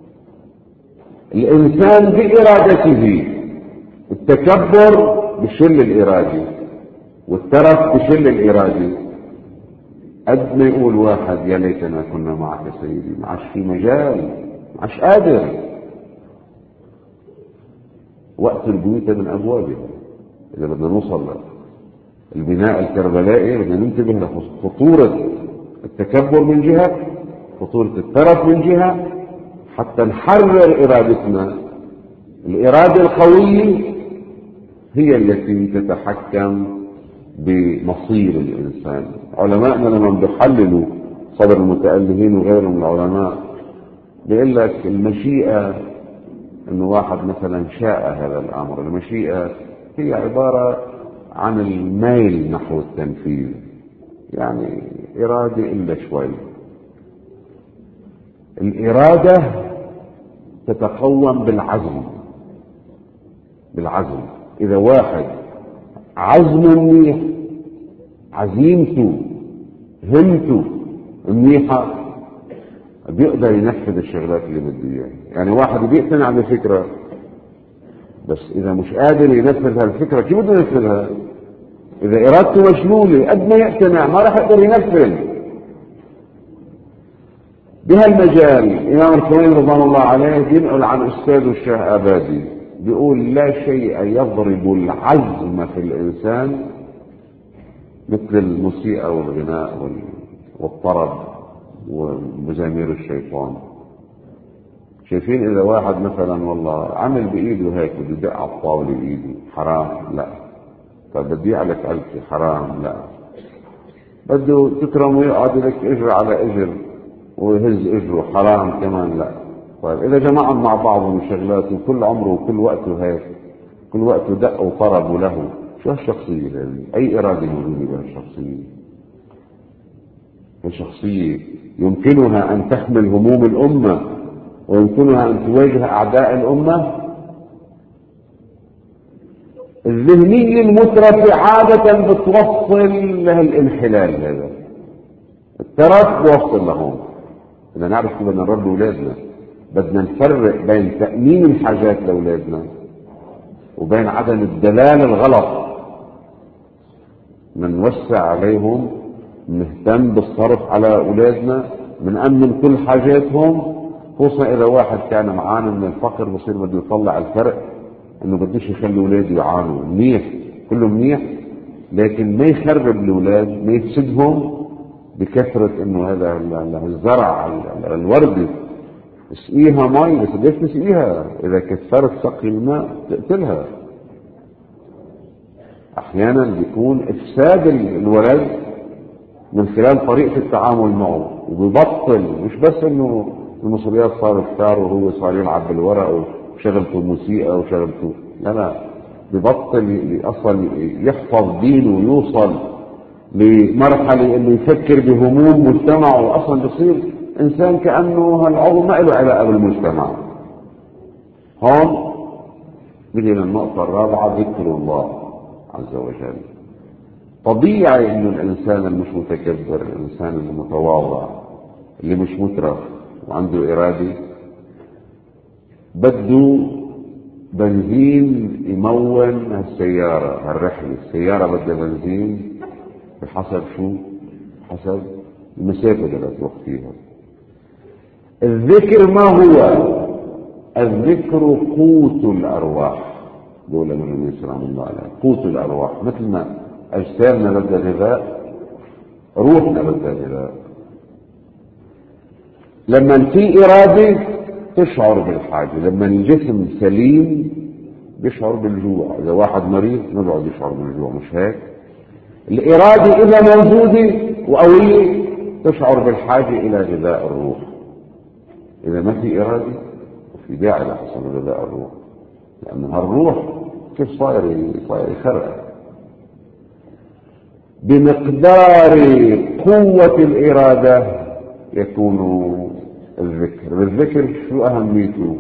[SPEAKER 1] الإنسان بإرادته، التكبر بشل الإرادة والترف بشل الإرادة. قد ما يقول واحد يا ليتنا كنا معك سيدي، ما عادش في مجال، ما عادش قادر. وقت البيوت من أبوابها. إذا بدنا نوصل البناء الكربلائي بدنا ننتبه لخطورة التكبر من جهة، خطورة الترف من جهة، حتى نحرر إرادتنا. الإرادة القوية هي التي تتحكم بمصير الإنسان. علماءنا لما بيحللوا صدر المتألهين وغيرهم من العلماء بيقول لك المشيئة، إنه واحد مثلا شاء هذا الأمر، المشيئة هي عبارة عن الميل نحو التنفيذ، يعني إرادة إلا شوي. الإرادة تتقوم بالعزم، بالعزم. إذا واحد عزمه منيح، عزيمته همته منيحة، بيقدر ينفذ الشغلات اللي بده اياها. يعني واحد بيقتنع بفكرة بس إذا مش قادر ينفذ هالفكرة كيف بده ينفذها؟ إذا إرادته مشلولة قد ما يقتنع ما راح يقدر ينفذ. بهالمجال الإمام الخميني رضوان الله عليه بينقل عن أستاذه الشيخ أبادي بيقول لا شيء يضرب العزم في الإنسان مثل الموسيقى والغناء والطرب ومزامير الشيطان. شايفين إذا واحد مثلا والله عمل بإيده هيك بده يدق على الطاولة بإيده حرام؟ لا. طيب بدي يعلك ألفي حرام؟ لا. بده تكرمه يقعد لك إجر على إجر ويهز إجره حرام كمان؟ لا. طيب إذا جمعهم مع بعضهم شغلات وكل عمره وكل وقته هيك، كل وقته دق وطرب له، شو هالشخصية هذه؟ أي إرادة موجودة بهالشخصية؟ هالشخصية يمكنها أن تحمل هموم الأمة ويمكنها أن تواجه أعداء الأمة. الذهنية المترفة عادة بتوصل لها الانحلال هذا، الترف بوصل لهم. بدنا نعرف كيف بدنا نربي أولادنا، بدنا نفرق بين تأمين الحاجات لأولادنا وبين عدم الدلال الغلط. بنوسع عليهم، نهتم بالصرف على أولادنا، بنأمن كل حاجاتهم، خصوصا إذا واحد كان معاني من الفقر بصير بده يطلع الفرق إنه بديش يخلي أولاده يعانوا. منيح، كله منيح، لكن ما يخرب الأولاد، ما يفسدهم بكثرة إنه هذا الزرع الوردة اسقيها مي، بس ليش تسقيها؟ إذا كثرت سقي الماء تقتلها. أحيانا بيكون إفساد الولد من خلال طريقة التعامل معه، وبيبطل مش بس إنه المصريات صار كتار وهو صار يلعب بالورق وشغلته موسيقى وشغلته، لا لا، بيبطل أصلا يحفظ دينه ويوصل لمرحلة انه يفكر بهموم مجتمعه، واصلا بصير انسان كأنه هالعضو ما له علاقة بالمجتمع. هون نجي للنقطة الرابعة، ذكر الله عز وجل. طبيعي انه الانسان المش متكبر، الانسان المتواضع اللي مش مترف وعنده ارادة، بده بنزين يمون هالسيارة هالرحلة. السيارة بدها بنزين بحسب شو؟ حسب المسافة اللي بتروح فيها. الذكر ما هو؟ الذكر قوت الأرواح. دولة من النبي صلى الله عليه وسلم، قوت الأرواح. مثل ما أجسامنا بدها غذاء، روحنا بدها غذاء. لما في إرادة تشعر بالحاجة. لما الجسم سليم بيشعر بالجوع. إذا واحد مريض ما بيقعد يشعر بالجوع، مش هيك؟ الإرادة إذا موجودة وقوية تشعر بالحاجة إلى غذاء الروح. إذا ما في إرادة في داعي لحصل غذاء الروح، لأن هالروح كيف صاير صاير يخرق. بمقدار قوة الإرادة يكون الذكر. بالذكر شو أهميته؟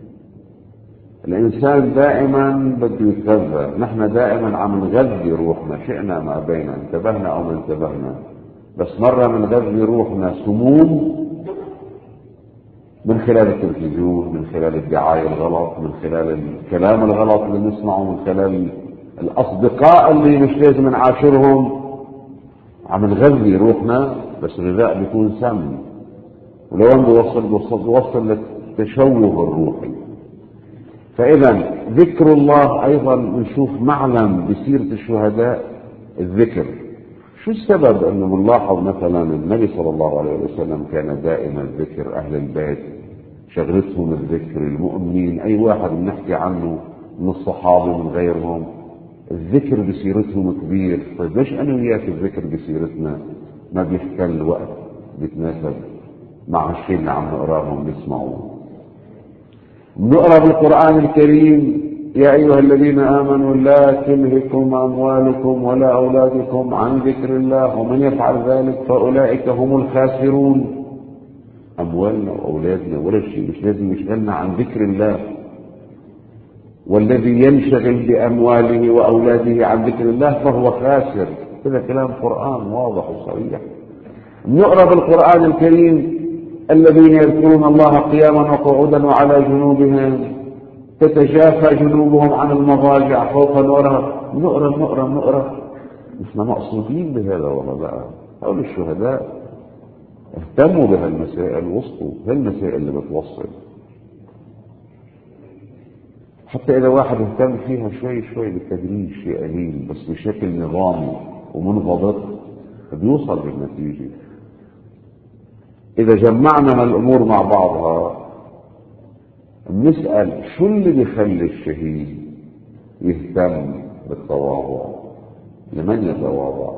[SPEAKER 1] الإنسان دائما بده يتغذى. نحن دائما عم نغذي روحنا، شئنا ما بينا، انتبهنا أو ما انتبهنا. بس مرة بنغذي روحنا سموم من خلال التلفزيون، من خلال الدعاية الغلط، من خلال الكلام الغلط اللي نسمعه، من خلال الأصدقاء اللي مش لازم نعاشرهم. عم نغذي روحنا، بس غذاء بيكون سم، ولو أن بيوصل بيوصل بيوصل للتشوه الروحي. فإذا ذكر الله أيضا نشوف معلم بسيرة الشهداء الذكر. شو السبب؟ أنه بنلاحظ مثلا النبي صلى الله عليه وسلم كان دائما ذكر. أهل البيت شغلتهم الذكر. المؤمنين أي واحد بنحكي عنه من الصحابة من غيرهم الذكر بسيرتهم كبير. طيب ليش أنا وياك الذكر بسيرتنا ما بيحتل وقت بيتناسب مع الشيء اللي عم نقراه ونسمعه؟ نقرأ بالقرآن الكريم: يا أيها الذين آمنوا لا تلهكم أموالكم ولا أولادكم عن ذكر الله ومن يفعل ذلك فأولئك هم الخاسرون. أموالنا وأولادنا ولا شيء مش لازم يشغلنا عن ذكر الله. والذي ينشغل بأمواله وأولاده عن ذكر الله فهو خاسر. هذا كلام قرآن واضح وصريح. نقرأ بالقرآن الكريم: الذين يذكرون الله قياما وقعودا وعلى جنوبهم تتجافى جنوبهم عن المضاجع خوفا ورهبا. نقرا نقرا نقرا احنا مقصودين بهذا ولا لا؟ هؤلاء الشهداء اهتموا بهالمسائل، وصلوا هالمسائل اللي بتوصل. حتى اذا واحد اهتم فيها شوي شوي بالتدريج، شيء قليل بس بشكل نظامي ومنضبط، بيوصل بالنتيجه. إذا جمعنا هالأمور مع بعضها بنسأل شو اللي بيخلي الشهيد يهتم بالتواضع؟ لمن يتواضع؟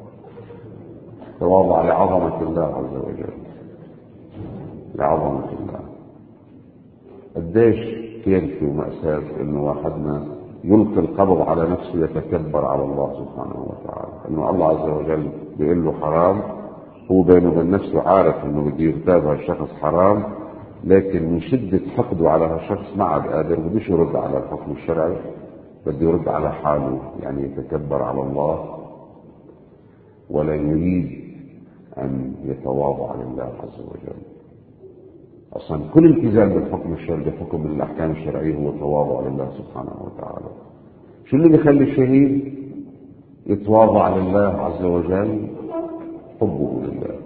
[SPEAKER 1] تواضع لعظمة الله عز وجل، لعظمة الله. قديش كارثة ومأساة إنه واحدنا يلقي القبض على نفسه يتكبر على الله سبحانه وتعالى. إنه الله عز وجل بيقول له حرام، هو بينه وبين نفسه عارف انه بده يغتاب هالشخص حرام، لكن من شدة حقده على هالشخص ما عاد قادر، بدوش يرد على الحكم الشرعي، بده يرد على حاله، يعني يتكبر على الله ولا يريد ان يتواضع لله عز وجل. اصلا كل التزام بالحكم الشرعي بحكم الاحكام الشرعية هو تواضع لله سبحانه وتعالى. شو اللي بيخلي الشهيد يتواضع لله عز وجل؟ حبه لله.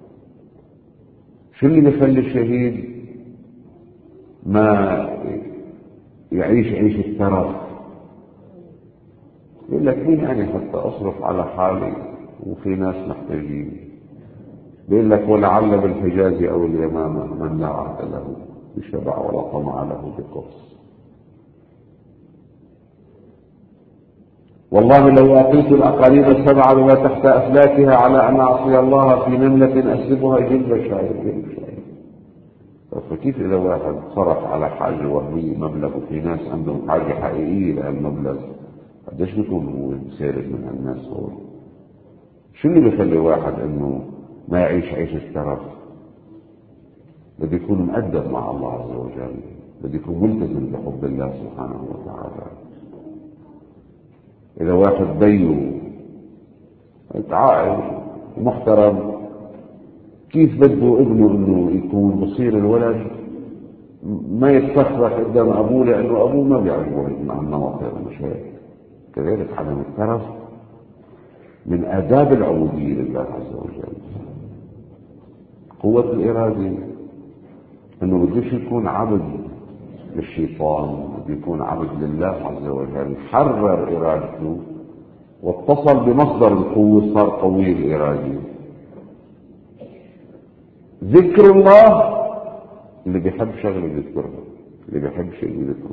[SPEAKER 1] شو اللي بيخلي الشهيد ما يعيش عيش الترف؟ يقول لك مين أنا حتى أصرف على حالي وفي ناس محتاجين؟ بيقول لك ولعل بالحجاز أو اليمامة من لا عهد له بشبع ولا طمع له بقرص. والله لو أعطيت الأقاليم السبعة بما تحت أفلاكها على أن أعصي الله في نملة أسلبها جلب شاعر جلب شاعر. فكيف إذا واحد صرف على حاجة وهمية مبلغ وفي ناس عندهم حاجة حقيقية لهالمبلغ، قديش بيكون هو سارق من هالناس هول؟ شو اللي بيخلي واحد انه ما يعيش عيشة ترف؟ بده يكون مؤدب مع الله عز وجل، بده يكون ملتزم بحب الله سبحانه وتعالى. إذا واحد بيه عاقل ومحترم، كيف بده ابنه انه يكون بصير الولد ما يتفخرك قدام ابوه لانه ابوه ما بيعجبه مع النمط هذا؟ مش هيك؟ كذلك عدم الترف من آداب العبودية لله عز وجل. قوة الإرادة انه بدوش يكون عبد للشيطان، بده يكون عبد لله عز وجل، حرر ارادته واتصل بمصدر القوة، صار قوي الإرادة. ذكر الله، اللي بيحب شغله بيذكرها، اللي بيحب شيء بيذكره.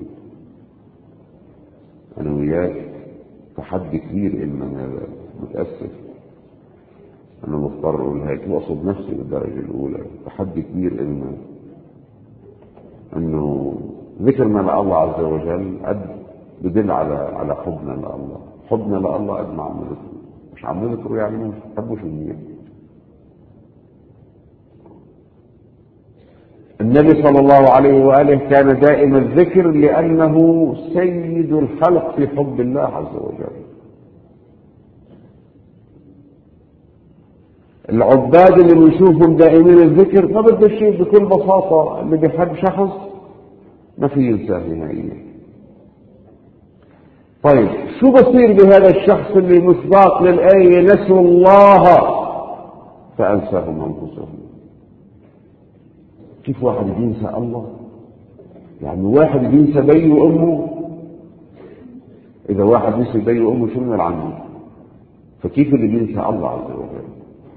[SPEAKER 1] انا وياك تحدي كبير إلنا هذا، متأسف انا مضطر اقول هيك، واقصد نفسي بالدرجة الاولى. تحدي كبير إلنا انه ذكرنا لله عز وجل قد بدل على على حبنا لله. حبنا لله قد ما عم نذكره، مش عم نذكره يعني مش بحبه شو منيح. النبي صلى الله عليه وآله كان دائم الذكر لأنه سيد الخلق في حب الله عز وجل. العباد اللي بنشوفهم دائمين الذكر ما بده شيء، بكل بساطة اللي بيحب شخص ما في ينساه نهائيا. طيب شو بصير بهذا الشخص اللي مصداق للآية نسوا الله فأنساهم أنفسهم؟ كيف واحد ينسى الله؟ يعني واحد ينسى بيه وأمه؟ إذا واحد نسي بيه وأمه شو من عنه؟ فكيف اللي بينسى الله عز وجل؟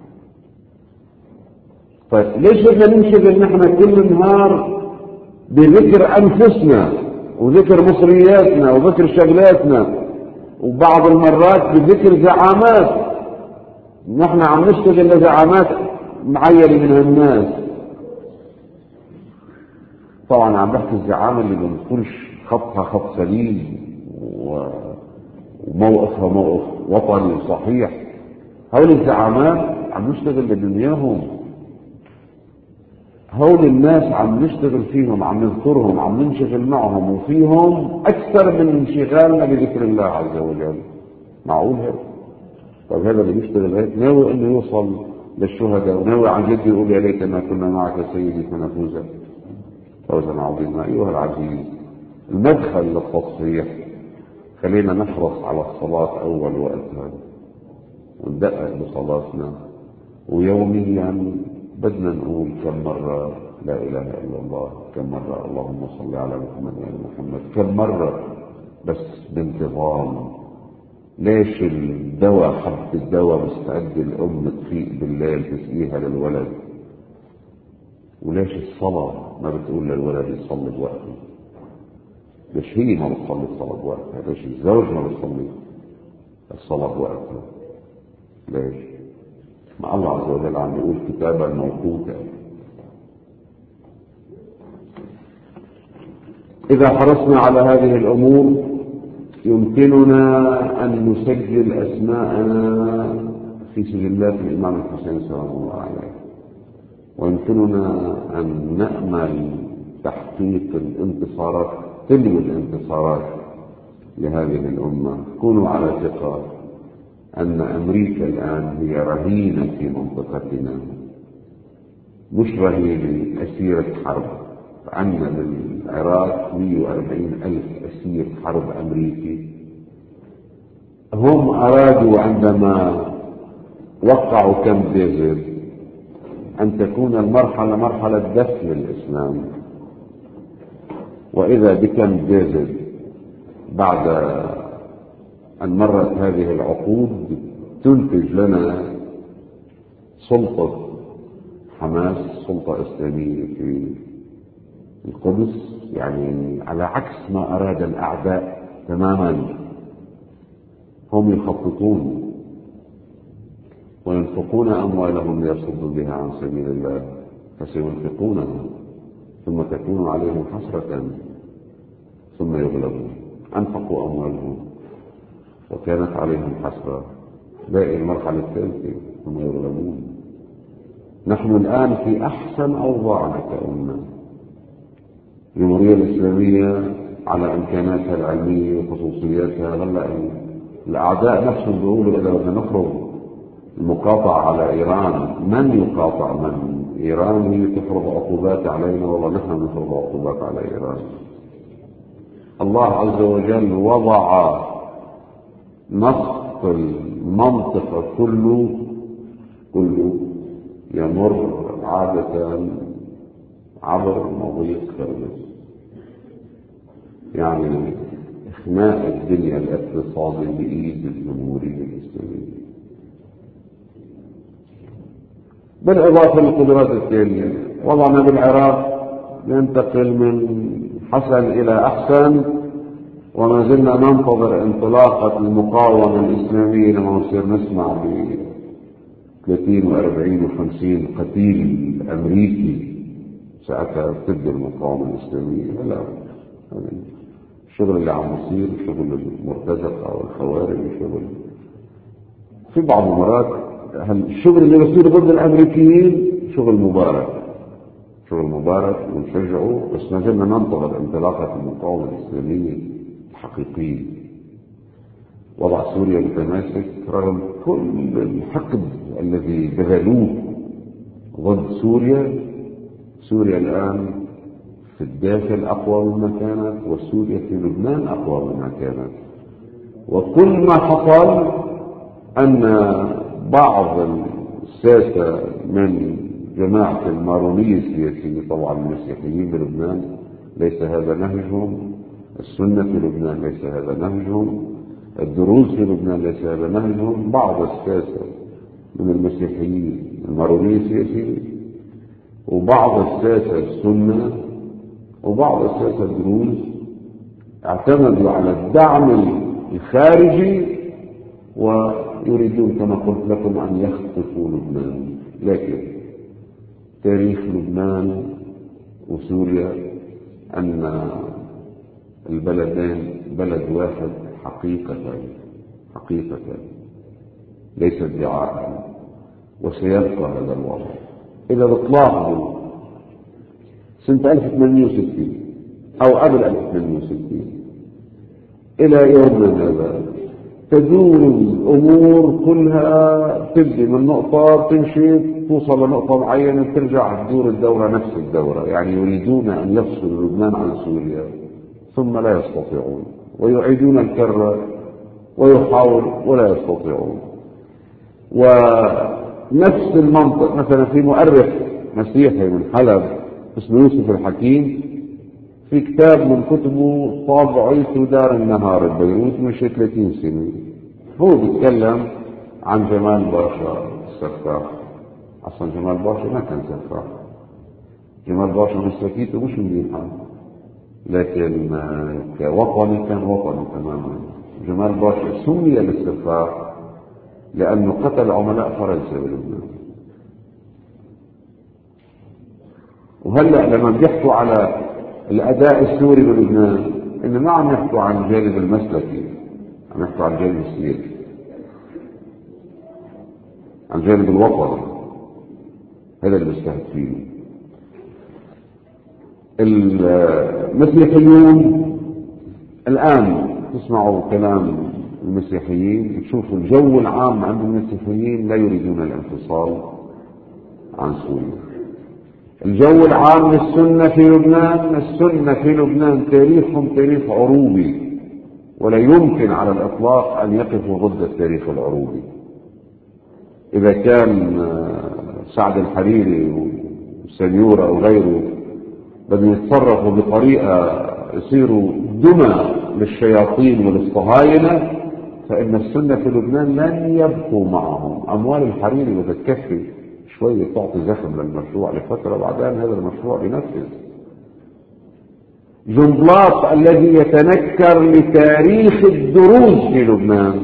[SPEAKER 1] طيب ليش بدنا ننشغل نحن كل نهار بذكر أنفسنا وذكر مصرياتنا وذكر شغلاتنا، وبعض المرات بذكر زعامات نحن عم نشتغل لزعامات معينة من الناس؟ طبعا عم بحكي الزعامة اللي ما بتكونش خطها خط سليم وموقفها موقف وطني وصحيح. هول الزعامات عم نشتغل لدنياهم، هول الناس عم نشتغل فيهم، عم نذكرهم، عم ننشغل معهم وفيهم أكثر من انشغالنا بذكر الله عز وجل. معقول هيك؟ طيب هذا اللي بيشتغل هيك ناوي انه يوصل للشهداء، وناوي عن جد يقول يا ليتنا كنا معك سيدي فنفوز فوزا عظيما. أيها العزيز، المدخل للتصحيح خلينا نحرص على الصلاة أول وقتها وندقق بصلاتنا، ويوميا بدنا نقول كم مرة لا إله إلا الله، كم مرة اللهم صل على محمد وعلى محمد، كم مرة بس بانتظام. ليش الدواء حبة الدواء مستعد الأم تفيق بالليل تسقيها للولد، وليش الصلاة ما بتقول للولد يصلي بوقته؟ ليش هي ما بتصلي الصلاة بوقتها؟ ليش الزوج ما بتصلي الصلاة بوقتها؟ ليش؟ ما الله عز وجل عم يقول كتابا موقوتا. إذا حرصنا على هذه الأمور يمكننا أن نسجل أسماءنا في سجلات الإمام الحسين سلام الله عليه، ويمكننا أن نأمل تحقيق الانتصارات تلو الانتصارات لهذه الأمة. كونوا على ثقة أن أمريكا الآن هي رهينة في منطقتنا، مش رهينة، أسيرة حرب. عندنا بالعراق مئة وأربعين ألف أسير حرب أمريكي. هم أرادوا عندما وقعوا كامب ديفيد أن تكون المرحلة مرحلة دفن الإسلام، وإذا بكامب ديفيد بعد أن مرت هذه العقود تنتج لنا سلطة حماس، سلطة إسلامية في القدس، يعني على عكس ما أراد الأعداء تماما. هم يخططون وينفقون أموالهم ليصدوا بها عن سبيل الله، فسينفقونها ثم تكون عليهم حسرة ثم يغلبون. أنفقوا أموالهم وكانت عليهم حسرة باقي المرحلة الثالثة هم يغلبون. نحن الآن في أحسن أوضاعنا كأمة. الجمهورية الإسلامية على إمكاناتها العلمية وخصوصياتها، هلا الأعداء نفسهم بيقولوا إذا بدنا نخرج المقاطعة على إيران، من يقاطع من؟ إيران هي تفرض عقوبات علينا، والله نحن نفرض عقوبات على إيران. الله عز وجل وضع نسق المنطقة كله كله يمر عادة عبر مضيق كرمز، يعني إخناء الدنيا الاقتصادي بإيد الجمهورية الإسلامية، بالإضافة للقدرات الثانية. وضعنا بالعراق ينتقل من حسن إلى أحسن، وما زلنا ننتظر انطلاقة المقاومة الإسلامية لما نصير نسمع ب ثلاثين وأربعين وخمسين قتيل أمريكي، ساعتها تبدأ المقاومة الإسلامية. لا، الشغل اللي عم يصير شغل المرتزقة أو الخوارج، شغل في بعض المرات الشغل اللي بيصير ضد الأمريكيين شغل مبارك، شغل مبارك ونشجعه، بس ما زلنا ننتظر انطلاقة المقاومة الإسلامية الحقيقية. وضع سوريا متماسك رغم كل الحقد الذي بذلوه ضد سوريا. سوريا الآن في الداخل أقوى مما كانت، وسوريا في لبنان أقوى مما كانت. وكل ما حصل أن بعض الساسة من جماعة المارونية السياسية، طبعا المسيحيين بلبنان ليس هذا نهجهم، السنة في لبنان ليس هذا نهجهم، الدروز في لبنان ليس هذا نهجهم، بعض الساسة من المسيحيين المارونية السياسية، وبعض الساسة السنة، وبعض الساسة الدروز اعتمدوا على الدعم الخارجي ويريدون كما قلت لكم أن يخطفوا لبنان. لكن تاريخ لبنان وسوريا أن البلدين بلد واحد حقيقة حقيقة ليس ادعاء، وسيبقى هذا الوضع. إذا بتلاحظوا سنة ألف وثمانمائة وستين أو قبل ألف وثمانمائة وستين إلى يومنا هذا تدور الأمور كلها، تبدي من نقطة تمشي توصل لنقطة معينة ترجع تدور الدورة نفس الدورة. يعني يريدون أن يفصلوا لبنان عن سوريا ثم لا يستطيعون، ويعيدون الكرة ويحاول ولا يستطيعون. ونفس المنطق مثلا في مؤرخ مسيحي من حلب اسمه يوسف الحكيم، في كتاب من كتبه طابعي في دار النهار ببيروت من شي ثلاثين سنة، هو بيتكلم عن جمال باشا السفاح. اصلا جمال باشا ما كان سفاح، جمال باشا مسلكيته مش منيحة، لكن كوطني كان وطني تماما. جمال باشا سمي بالسفاح لأنه قتل عملاء فرنسا بلبنان. وهلأ لما بيحكوا على الأداء السوري بلبنان إن ما عم يحكوا عن الجانب المسلكي، عم يحكوا عن الجانب السياسي، عن الجانب الوطني. هذا اللي بيستهدفينه المسيحيون. الآن تسمعوا كلام المسيحيين، تشوفوا الجو العام عند المسيحيين لا يريدون الانفصال عن سوريا. الجو العام للسنة في لبنان، السنة في لبنان تاريخهم تاريخ عروبي، ولا يمكن على الإطلاق أن يقفوا ضد التاريخ العروبي. إذا كان سعد الحريري وسنيورة وغيره بدهم يتصرفوا بطريقة يصيروا دمى للشياطين وللصهاينة، فإن السنة في لبنان لن يبقوا معهم. أموال الحريري بدها تكفي شوية تعطي زخم للمشروع لفترة، بعدين هذا المشروع ينفذ. جنبلاط الذي يتنكر لتاريخ الدروز في لبنان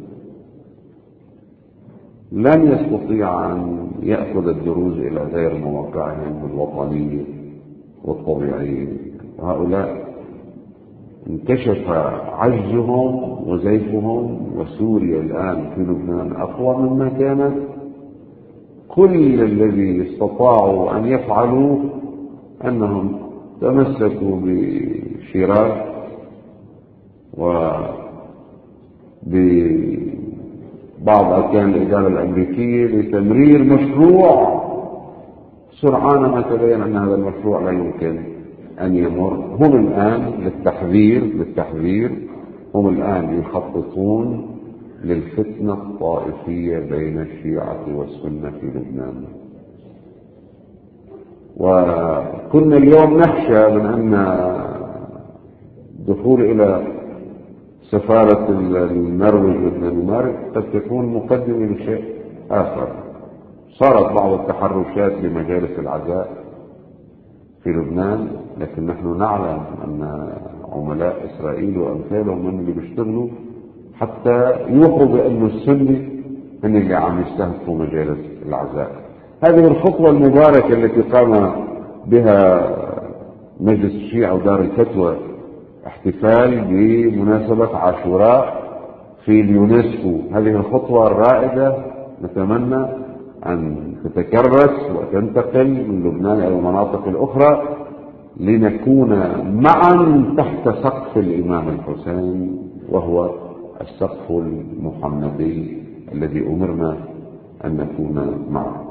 [SPEAKER 1] لن يستطيع أن يأخذ الدروز إلى غير مواقعهم الوطنية والطبيعية. هؤلاء انكشف عجزهم وزيفهم، وسوريا الآن في لبنان أقوى مما كانت. كل الذي استطاعوا أن يفعلوه أنهم تمسكوا بشراك وبعض أركان الإدارة الأمريكية لتمرير مشروع سرعان ما تبين أن هذا المشروع لا يمكن أن يمر. هم الآن للتحذير للتحذير هم الآن يخططون للفتنة الطائفية بين الشيعة والسنة في لبنان. وكنا اليوم نخشى من أن الدخول إلى سفارة النرويج والدنمارك قد تكون مقدمة لشيء آخر. صارت بعض التحرشات بمجالس العزاء في لبنان، لكن نحن نعلم أن عملاء إسرائيل وأمثالهم من اللي بيشتغلوا حتى يوحوا بأن السنة من اللي عم يستهدفوا مجالس العزاء. هذه الخطوة المباركة التي قام بها مجلس الشيعة ودار الفتوى احتفال بمناسبة عاشوراء في اليونسكو، هذه الخطوة الرائدة نتمنى أن تتكرس وتنتقل من لبنان إلى المناطق الأخرى لنكون معا تحت سقف الإمام الحسين، وهو السقف المحمدي الذي أمرنا أن نكون معه.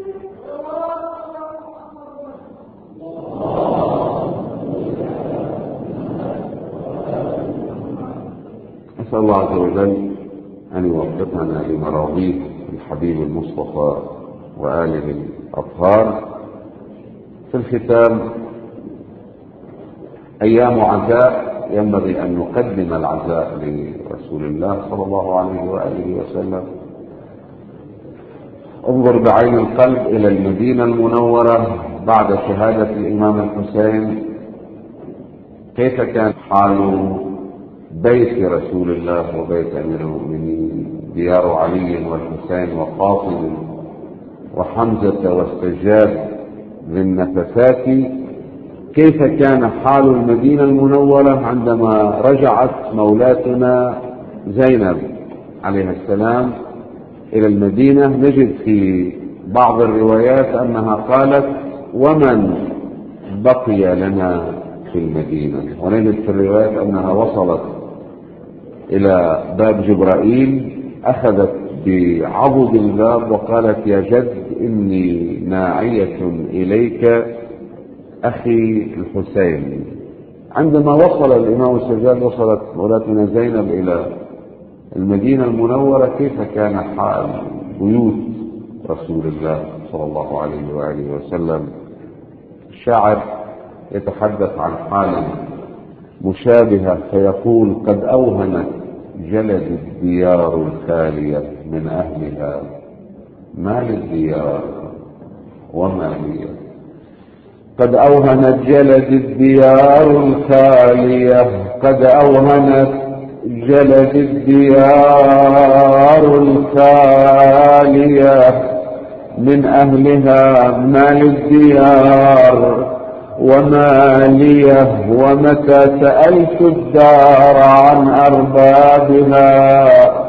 [SPEAKER 1] أسأل الله عز وجل أن يوفقنا لمراضيه الحبيب المصطفى وآله الأطهار. في الختام، أيام عزاء ينبغي أن نقدم العزاء لرسول الله صلى الله عليه وآله وسلم. انظر بعين القلب إلى المدينة المنورة بعد شهادة الإمام الحسين، كيف كان حال بيت رسول الله وبيت أمير المؤمنين، ديار علي والحسين وقاسم وحمزة واستجاب ذي النفثات. كيف كان حال المدينة المنورة عندما رجعت مولاتنا زينب عليه السلام إلى المدينة؟ نجد في بعض الروايات أنها قالت: ومن بقي لنا في المدينة؟ ونجد في الروايات أنها وصلت إلى باب جبرائيل، أخذت بعضد الباب وقالت: يا جد إني ناعية إليك أخي الحسين. عندما وصل الإمام السجاد، وصلت مولاتنا زينب إلى المدينة المنورة، كيف كان حال بيوت رسول الله صلى الله عليه وآله وسلم؟ الشاعر يتحدث عن حال مشابهة فيقول: قد أوهنت جلد الديار الخالية من أهلها، ما للديار وما هي. قد أوهنت جلد الديار الخالية، قد أوهنت جلد الديار الخالية من أهلها، ما للديار وما لي. ومتى سألت الدار عن أربابها،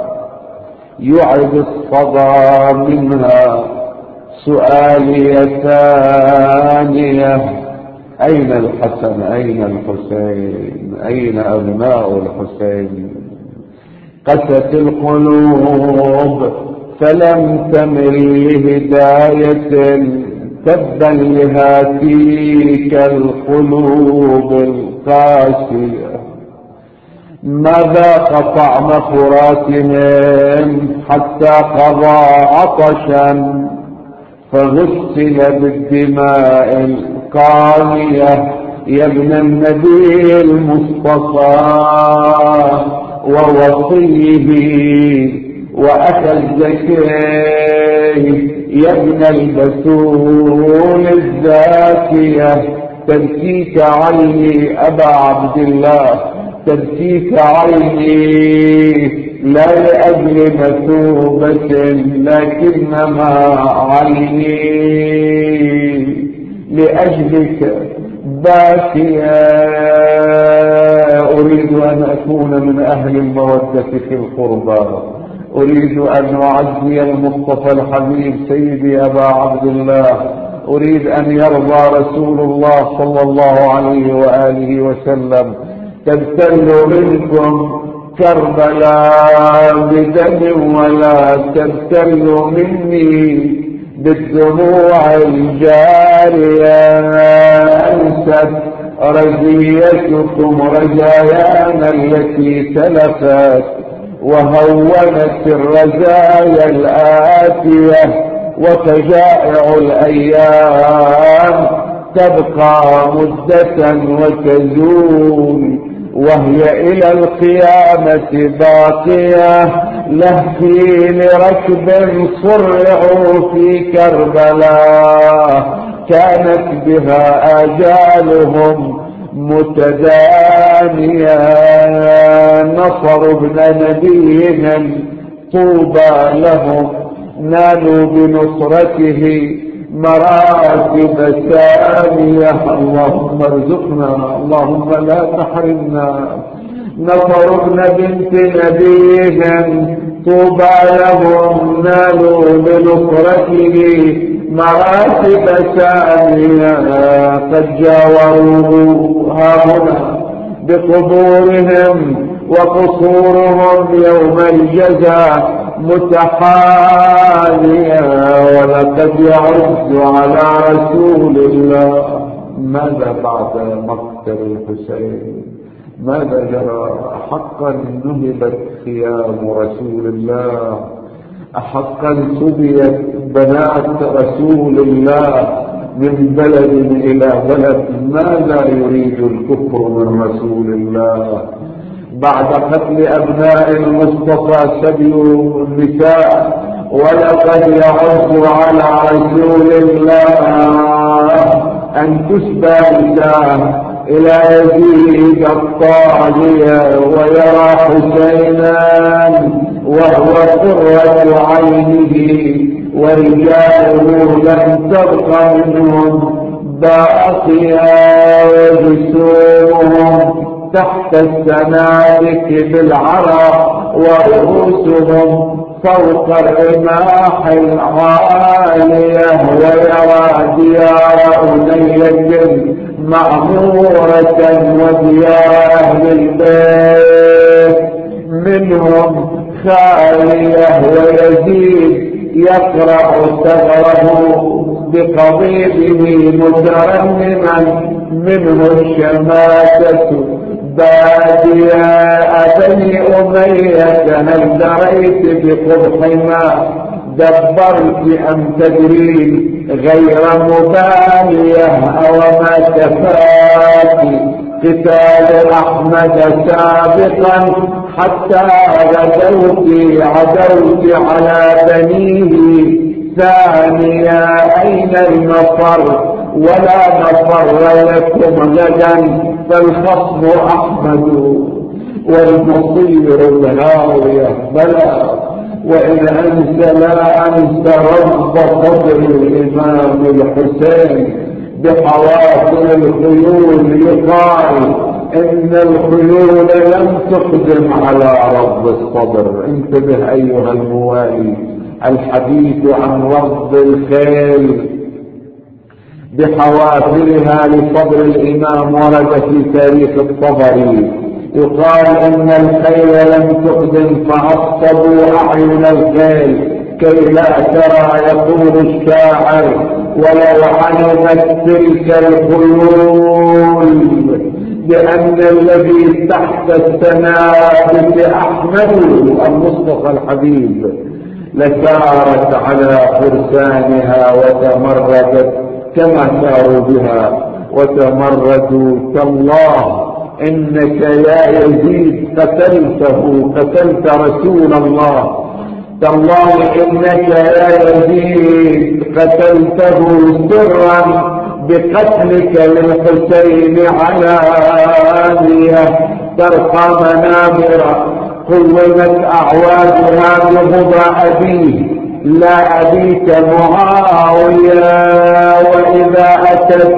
[SPEAKER 1] يعد الصدى منها سؤالي ثانية: أين الحسن أين الحسين أين أبناء الحسين؟ قست القلوب فلم تمل لهداية، تبا لهاتيك القلوب القاسية. ما ذاق طعم فراتهم حتى قضى عطشا، فغسل بالدماء القانية. يا ابن النبي المصطفى ووصيه وأخا الزكي، يا ابن البتول الزاكية، تبكيك عيني أبا عبد الله، تبكيك عيني لا لأجل مثوبة، لكنما عيني لأجلك باكية.
[SPEAKER 2] أريد أن أكون من أهل المودة في القربى، أريد أن أعزي المصطفى الحبيب سيدي أبا عبد الله، أريد أن يرضى رسول الله صلى الله عليه وآله وسلم. تبتل منكم كربلاء بدم ولا تبتل مني بالدموع الجارية. أنست رزيتكم رزايانا التي تلفت، وهونت الرزايا الآتية، وفجائع الأيام تبقى مدة وتزول، وهي إلى القيامة باقية. لهفي لركب صرعوا في كربلاء كانت بها آجالهم متدانية. نصروا ابن نبيهم طوبى لهم، نالوا بنصرته مراتب سامية. اللهم ارزقنا، اللهم لا تحرمنا. نصروا ابن بنت نبيهم طوبى لهم، نالوا بنصرته مراتب سامية. قد جاوروا هاهنا بقبورهم وقصورهم يوم الجزاء متحالية، ولقد يعز على رسول الله. ماذا بعد مقتل الحسين؟ ماذا جرى؟ حقا نهبت خيام رسول الله، حقا سبيت بنات رسول الله من بلد إلى بلد. ماذا يريد الكفر من رسول الله؟ بعد قتل أبناء المصطفى سبي النساء، ولقد يعز على رسول الله أن تسبى نساء إلى يزيد الطاغية، ويرى حسينا وهو قرة عينه، ورجاله لم تبق منهم باقيا، وجسومهم تحت السنابك بالعرى، ورؤوسهم فوق الرماح العالية. ويرى ديار أنية مأمورة وديار أهل البيت منهم خالية. ويزيد يقرأ ثغره بقضيبه مترنما منه الشماتة باديا. أبني أمية هل دريت بقبح ما دبرت أم تدرين غير مبالية؟ أو ما كفاك قتال أحمد سابقا حتى غدوت عدوت على بنيه ثانيا؟ أين المفر؟ ولا مفر لكم غدا، فالخصم أحمد والمصير الهاوية. بلى وإن أنت لا أنت رب قدر الإمام الحسين بحواصل الخيول. يقال إن الخيول لم تقدم على رب الصدر. انتبه أيها الموالي، الحديث عن رب الخيل بحوافرها لصدر الإمام ورد في تاريخ الطبري. يقال إن الخيل لم تقدم فعصبوا أعين الخيل كي لا ترى، يقول الشاعر، ولو علمت تلك الخيول بأن الذي تحت السنابل أحمد المصطفى الحبيب لسارت على فرسانها وتمردت كما ساروا بها وتمردوا. تالله إنك يا يزيد قتلته، قتلت رسول الله. تالله إنك يا يزيد قتلته سرا بقتلك للحسين علانية. ترقى منابر قومت أعوادها بهدى أبيه لا أبيك معاوية. وإذا أتت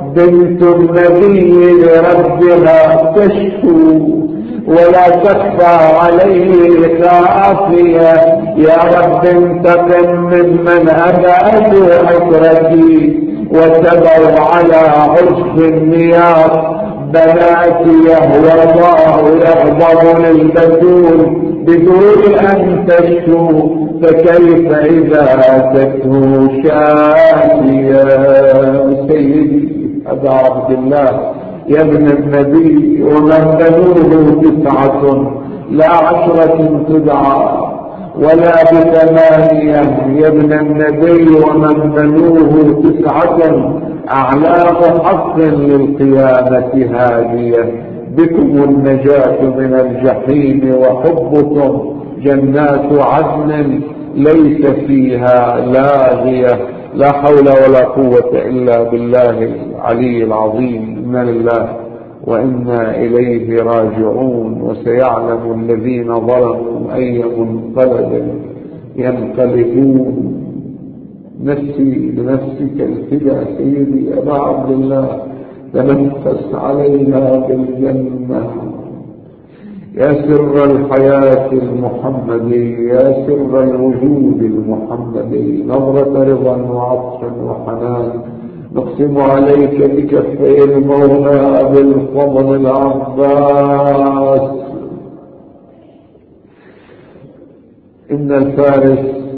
[SPEAKER 2] بنت النبي لربها تشكو ولا تخفى عليه خافية. يا رب انتقم ممن أبادوا عطرتي وتبوا على عشق النياط بناتي، والله يغضب للبتول بدون أن تشكو، فكيف إذا أتته شافية. سيدي أبا عبد الله يا ابن النبي، ومن بنوه تسعة لا عشرة تدعى ولا بثمانية. يا ابن النبي ومن بنوه تسعة أعلام حق للقيامة هادية. بكم النجاة من الجحيم وحبكم جنات عدن ليس فيها لاغية. لا حول ولا قوة إلا بالله العلي العظيم. إنا لله وإنا إليه راجعون. وسيعلم الذين ظلموا أي منقلب ينقلبون. نفسي لنفسك الفداء سيدي أبا عبد الله، تنفس علينا بالجنة يا سر الحياة المحمدي، يا سر الوجود المحمدي. نظرة رضا وعطف وحنان نقسم عليك بكفي المولى بالفضل العباس. إن الفارس